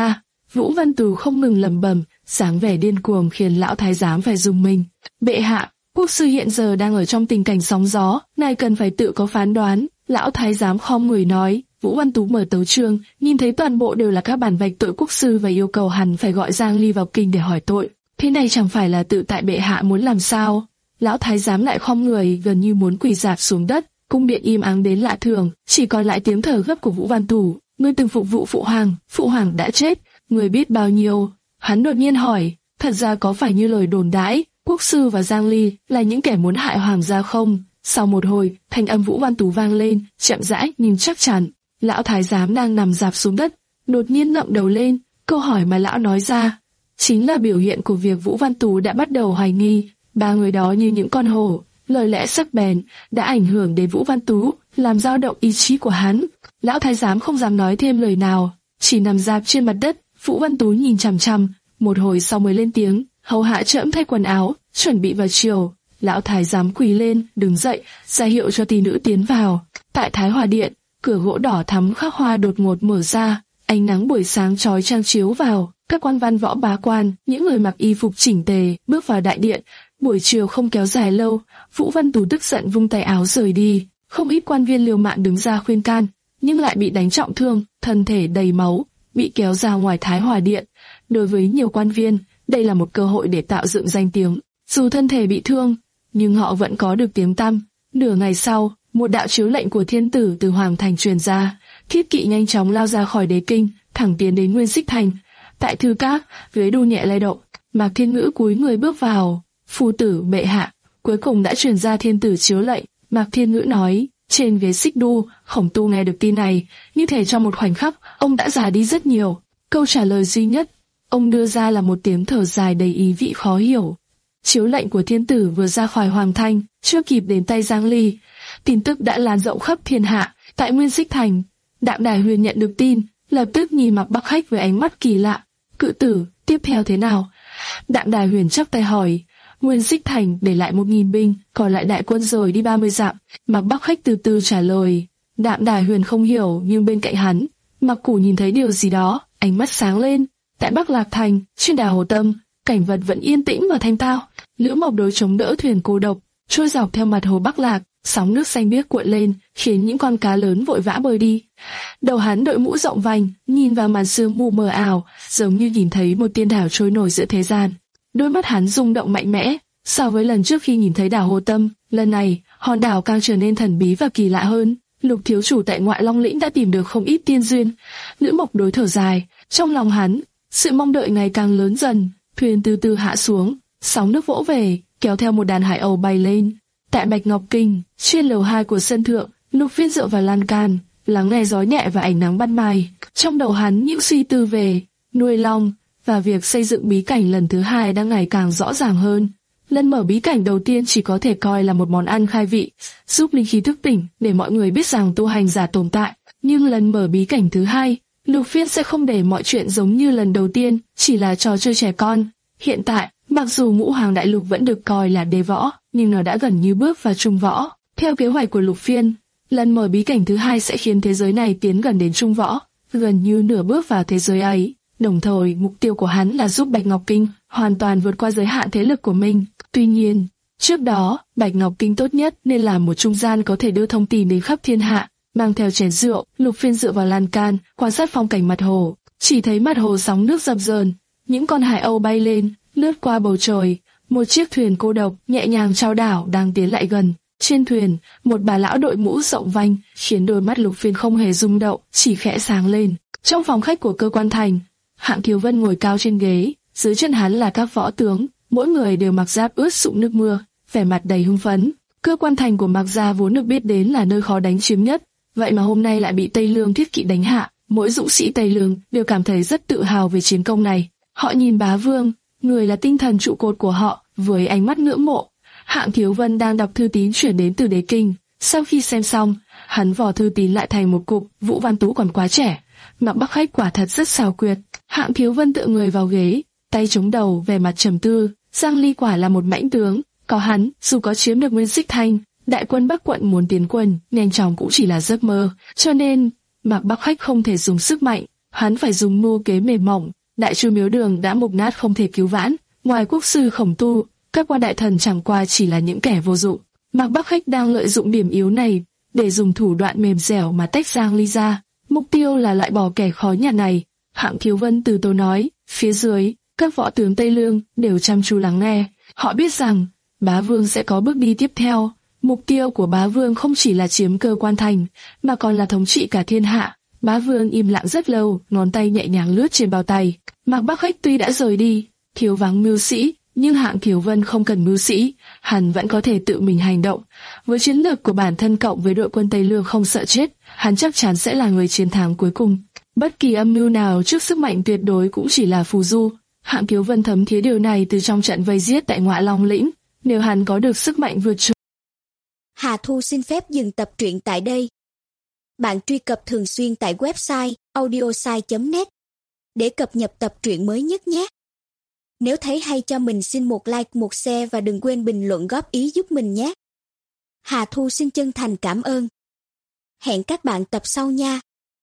Vũ Văn Tú không ngừng lẩm bẩm, dáng vẻ điên cuồng khiến lão thái giám phải rùng mình. Bệ hạ, quốc sư hiện giờ đang ở trong tình cảnh sóng gió, ngài cần phải tự có phán đoán. Lão thái giám khom người nói. Vũ Văn Tú mở tấu chương, nhìn thấy toàn bộ đều là các bản vạch tội quốc sư và yêu cầu hắn phải gọi Giang Ly vào kinh để hỏi tội. Thế này chẳng phải là tự tại bệ hạ muốn làm sao? Lão thái giám lại khom người, gần như muốn quỳ rạp xuống đất. Cung điện im ắng đến lạ thường, chỉ còn lại tiếng thở gấp của Vũ Văn Tú. Ngươi từng phục vụ phụ hoàng, phụ hoàng đã chết, ngươi biết bao nhiêu? Hắn đột nhiên hỏi, thật ra có phải như lời đồn đãi, quốc sư và Giang Ly là những kẻ muốn hại hoàng gia không? Sau một hồi, thanh âm Vũ Văn Tú vang lên, chậm rãi nhưng chắc chắn. Lão thái giám đang nằm rạp xuống đất, đột nhiên ngẩng đầu lên, câu hỏi mà lão nói ra chính là biểu hiện của việc Vũ Văn Tú đã bắt đầu hoài nghi. Ba người đó như những con hổ, lời lẽ sắc bén đã ảnh hưởng đến Vũ Văn Tú, làm dao động ý chí của hắn. Lão thái giám không dám nói thêm lời nào, chỉ nằm rạp trên mặt đất. Vũ Văn Tú nhìn chằm chằm, một hồi sau mới lên tiếng, hầu hạ trẫm thay quần áo, chuẩn bị vào triều. Lão thái giám quỳ lên, đứng dậy, ra hiệu cho tỷ nữ tiến vào. Tại Thái Hòa điện, cửa gỗ đỏ thắm khắc hoa đột ngột mở ra, ánh nắng buổi sáng chói chang chiếu vào. Các quan văn võ bá quan, những người mặc y phục chỉnh tề, bước vào đại điện. Buổi chiều không kéo dài lâu, Vũ Văn Tú tức giận vung tay áo rời đi. Không ít quan viên liều mạng đứng ra khuyên can, nhưng lại bị đánh trọng thương, thân thể đầy máu, bị kéo ra ngoài Thái Hòa điện. Đối với nhiều quan viên, đây là một cơ hội để tạo dựng danh tiếng. Dù thân thể bị thương, nhưng họ vẫn có được tiếng tăm. Nửa ngày sau, một đạo chiếu lệnh của thiên tử từ hoàng thành truyền ra, thiết kỵ nhanh chóng lao ra khỏi đế kinh, thẳng tiến đến Nguyên Xích thành. Tại thư các, ghế đu nhẹ lay động, Mạc Thiên Ngữ cúi người bước vào. Phu tử bệ hạ, cuối cùng đã truyền ra thiên tử chiếu lệnh. Mạc Thiên Ngữ nói. Trên ghế xích đu, Khổng Tu nghe được tin này, như thể trong một khoảnh khắc, ông đã già đi rất nhiều. Câu trả lời duy nhất ông đưa ra là một tiếng thở dài đầy ý vị khó hiểu. Chiếu lệnh của thiên tử vừa ra khỏi hoàng thành, chưa kịp đến tay Giang Ly, tin tức đã lan rộng khắp thiên hạ. Tại Nguyên Xích thành, Đạm Đài Huyền nhận được tin, lập tức nhìn Mạc Bắc Khách với ánh mắt kỳ lạ. Cự tử, tiếp theo thế nào? Đạm Đài Huyền chắp tay hỏi. Nguyên Xích thành để lại một nghìn binh, còn lại đại quân rồi đi ba mươi dặm. Mạc Bắc Khách từ từ trả lời. Đạm Đài Huyền không hiểu, nhưng bên cạnh hắn, Mạc Củ nhìn thấy điều gì đó, ánh mắt sáng lên. Tại Bắc Lạc thành, trên đảo Hồ Tâm, cảnh vật vẫn yên tĩnh và thanh tao. Lữ Mộc Đối chống đỡ thuyền cô độc, trôi dọc theo mặt hồ Bắc Lạc, sóng nước xanh biếc cuộn lên, khiến những con cá lớn vội vã bơi đi. Đầu hắn đội mũ rộng vành, nhìn vào màn sương mù mờ ảo, giống như nhìn thấy một tiên đảo trôi nổi giữa thế gian. Đôi mắt hắn rung động mạnh mẽ. So với lần trước khi nhìn thấy đảo Hồ Tâm, lần này hòn đảo càng trở nên thần bí và kỳ lạ hơn. Lục thiếu chủ tại Ngoại Long lĩnh đã tìm được không ít tiên duyên. Lữ Mộc Đối thở dài, trong lòng hắn, sự mong đợi ngày càng lớn dần. Thuyền từ từ hạ xuống, sóng nước vỗ về, kéo theo một đàn hải âu bay lên. Tại Bạch Ngọc Kinh, trên lầu hai của sân thượng, Lục Phiên dựa vào lan can, lắng nghe gió nhẹ và ánh nắng ban mai. Trong đầu hắn những suy tư về nuôi long và việc xây dựng bí cảnh lần thứ hai đang ngày càng rõ ràng hơn. Lần mở bí cảnh đầu tiên chỉ có thể coi là một món ăn khai vị, giúp linh khí thức tỉnh để mọi người biết rằng tu hành giả tồn tại. Nhưng lần mở bí cảnh thứ hai, Lục Phiên sẽ không để mọi chuyện giống như lần đầu tiên, chỉ là trò chơi trẻ con. Hiện tại, mặc dù Ngũ Hoàng Đại Lục vẫn được coi là đế võ, nhưng nó đã gần như bước vào trung võ. Theo kế hoạch của Lục Phiên, lần mở bí cảnh thứ hai sẽ khiến thế giới này tiến gần đến trung võ, gần như nửa bước vào thế giới ấy. Đồng thời, mục tiêu của hắn là giúp Bạch Ngọc Kinh hoàn toàn vượt qua giới hạn thế lực của mình. Tuy nhiên, trước đó, Bạch Ngọc Kinh tốt nhất nên là một trung gian có thể đưa thông tin đến khắp thiên hạ. Mang theo chén rượu, Lục Phiên dựa vào lan can, quan sát phong cảnh mặt hồ. Chỉ thấy mặt hồ sóng nước dập dờn, những con hải âu bay lên, lướt qua bầu trời. Một chiếc thuyền cô độc nhẹ nhàng trao đảo đang tiến lại gần. Trên thuyền, một bà lão đội mũ rộng vành, khiến đôi mắt Lục Phiên không hề rung động, chỉ khẽ sáng lên. Trong phòng khách của cơ quan thành, Hạng Thiếu Vân ngồi cao trên ghế, dưới chân hắn là các võ tướng, mỗi người đều mặc giáp ướt sũng nước mưa, vẻ mặt đầy hưng phấn. Cơ quan thành của Mạc gia vốn được biết đến là nơi khó đánh chiếm nhất, vậy mà hôm nay lại bị Tây Lương thiết kỵ đánh hạ. Mỗi dũng sĩ Tây Lương đều cảm thấy rất tự hào về chiến công này. Họ nhìn bá vương, người là tinh thần trụ cột của họ, với ánh mắt ngưỡng mộ. Hạng Thiếu Vân đang đọc thư tín chuyển đến từ đế kinh. Sau khi xem xong, hắn vò thư tín lại thành một cục. Vũ Văn Tú còn quá trẻ, Mạc Bắc Khách quả thật rất xảo quyệt. Hạng Thiếu Vân tựa người vào ghế, tay chống đầu, vẻ mặt trầm tư. Giang Ly quả là một mãnh tướng, có hắn, dù có chiếm được Nguyên Xích thành, đại quân Bắc quận muốn tiến quân nhanh chóng cũng chỉ là giấc mơ. Cho nên Mạc Bắc Khách không thể dùng sức mạnh, hắn phải dùng mưu kế mềm mỏng. Đại Chu Miếu Đường đã mục nát không thể cứu vãn, ngoài quốc sư Khổng Tu, các quan đại thần chẳng qua chỉ là những kẻ vô dụng. Mạc Bắc Khách đang lợi dụng điểm yếu này để dùng thủ đoạn mềm dẻo mà tách Giang Ly ra. Mục tiêu là loại bỏ kẻ khó nhằn này. Hạng Thiếu Vân từ tốn nói, phía dưới, các võ tướng Tây Lương đều chăm chú lắng nghe. Họ biết rằng, Bá Vương sẽ có bước đi tiếp theo. Mục tiêu của Bá Vương không chỉ là chiếm cơ quan thành, mà còn là thống trị cả thiên hạ. Bá Vương im lặng rất lâu, ngón tay nhẹ nhàng lướt trên bao tay. Mạc Bắc Khách tuy đã rời đi, thiếu vắng mưu sĩ, nhưng Hạng Thiếu Vân không cần mưu sĩ, hắn vẫn có thể tự mình hành động. Với chiến lược của bản thân cộng với đội quân Tây Lương không sợ chết, hắn chắc chắn sẽ là người chiến thắng cuối cùng. Bất kỳ âm mưu nào trước sức mạnh tuyệt đối cũng chỉ là phù du. Hạng Thiếu Vân thấm thía điều này từ trong trận vây giết tại Ngọa Long Lĩnh. Nếu hắn có được sức mạnh vượt trội. Hà Thu xin phép dừng tập truyện tại đây. Bạn truy cập thường xuyên tại website audiosai chấm net để cập nhật tập truyện mới nhất nhé. Nếu thấy hay cho mình xin một like, một share và đừng quên bình luận góp ý giúp mình nhé. Hà Thu xin chân thành cảm ơn. Hẹn các bạn tập sau nha.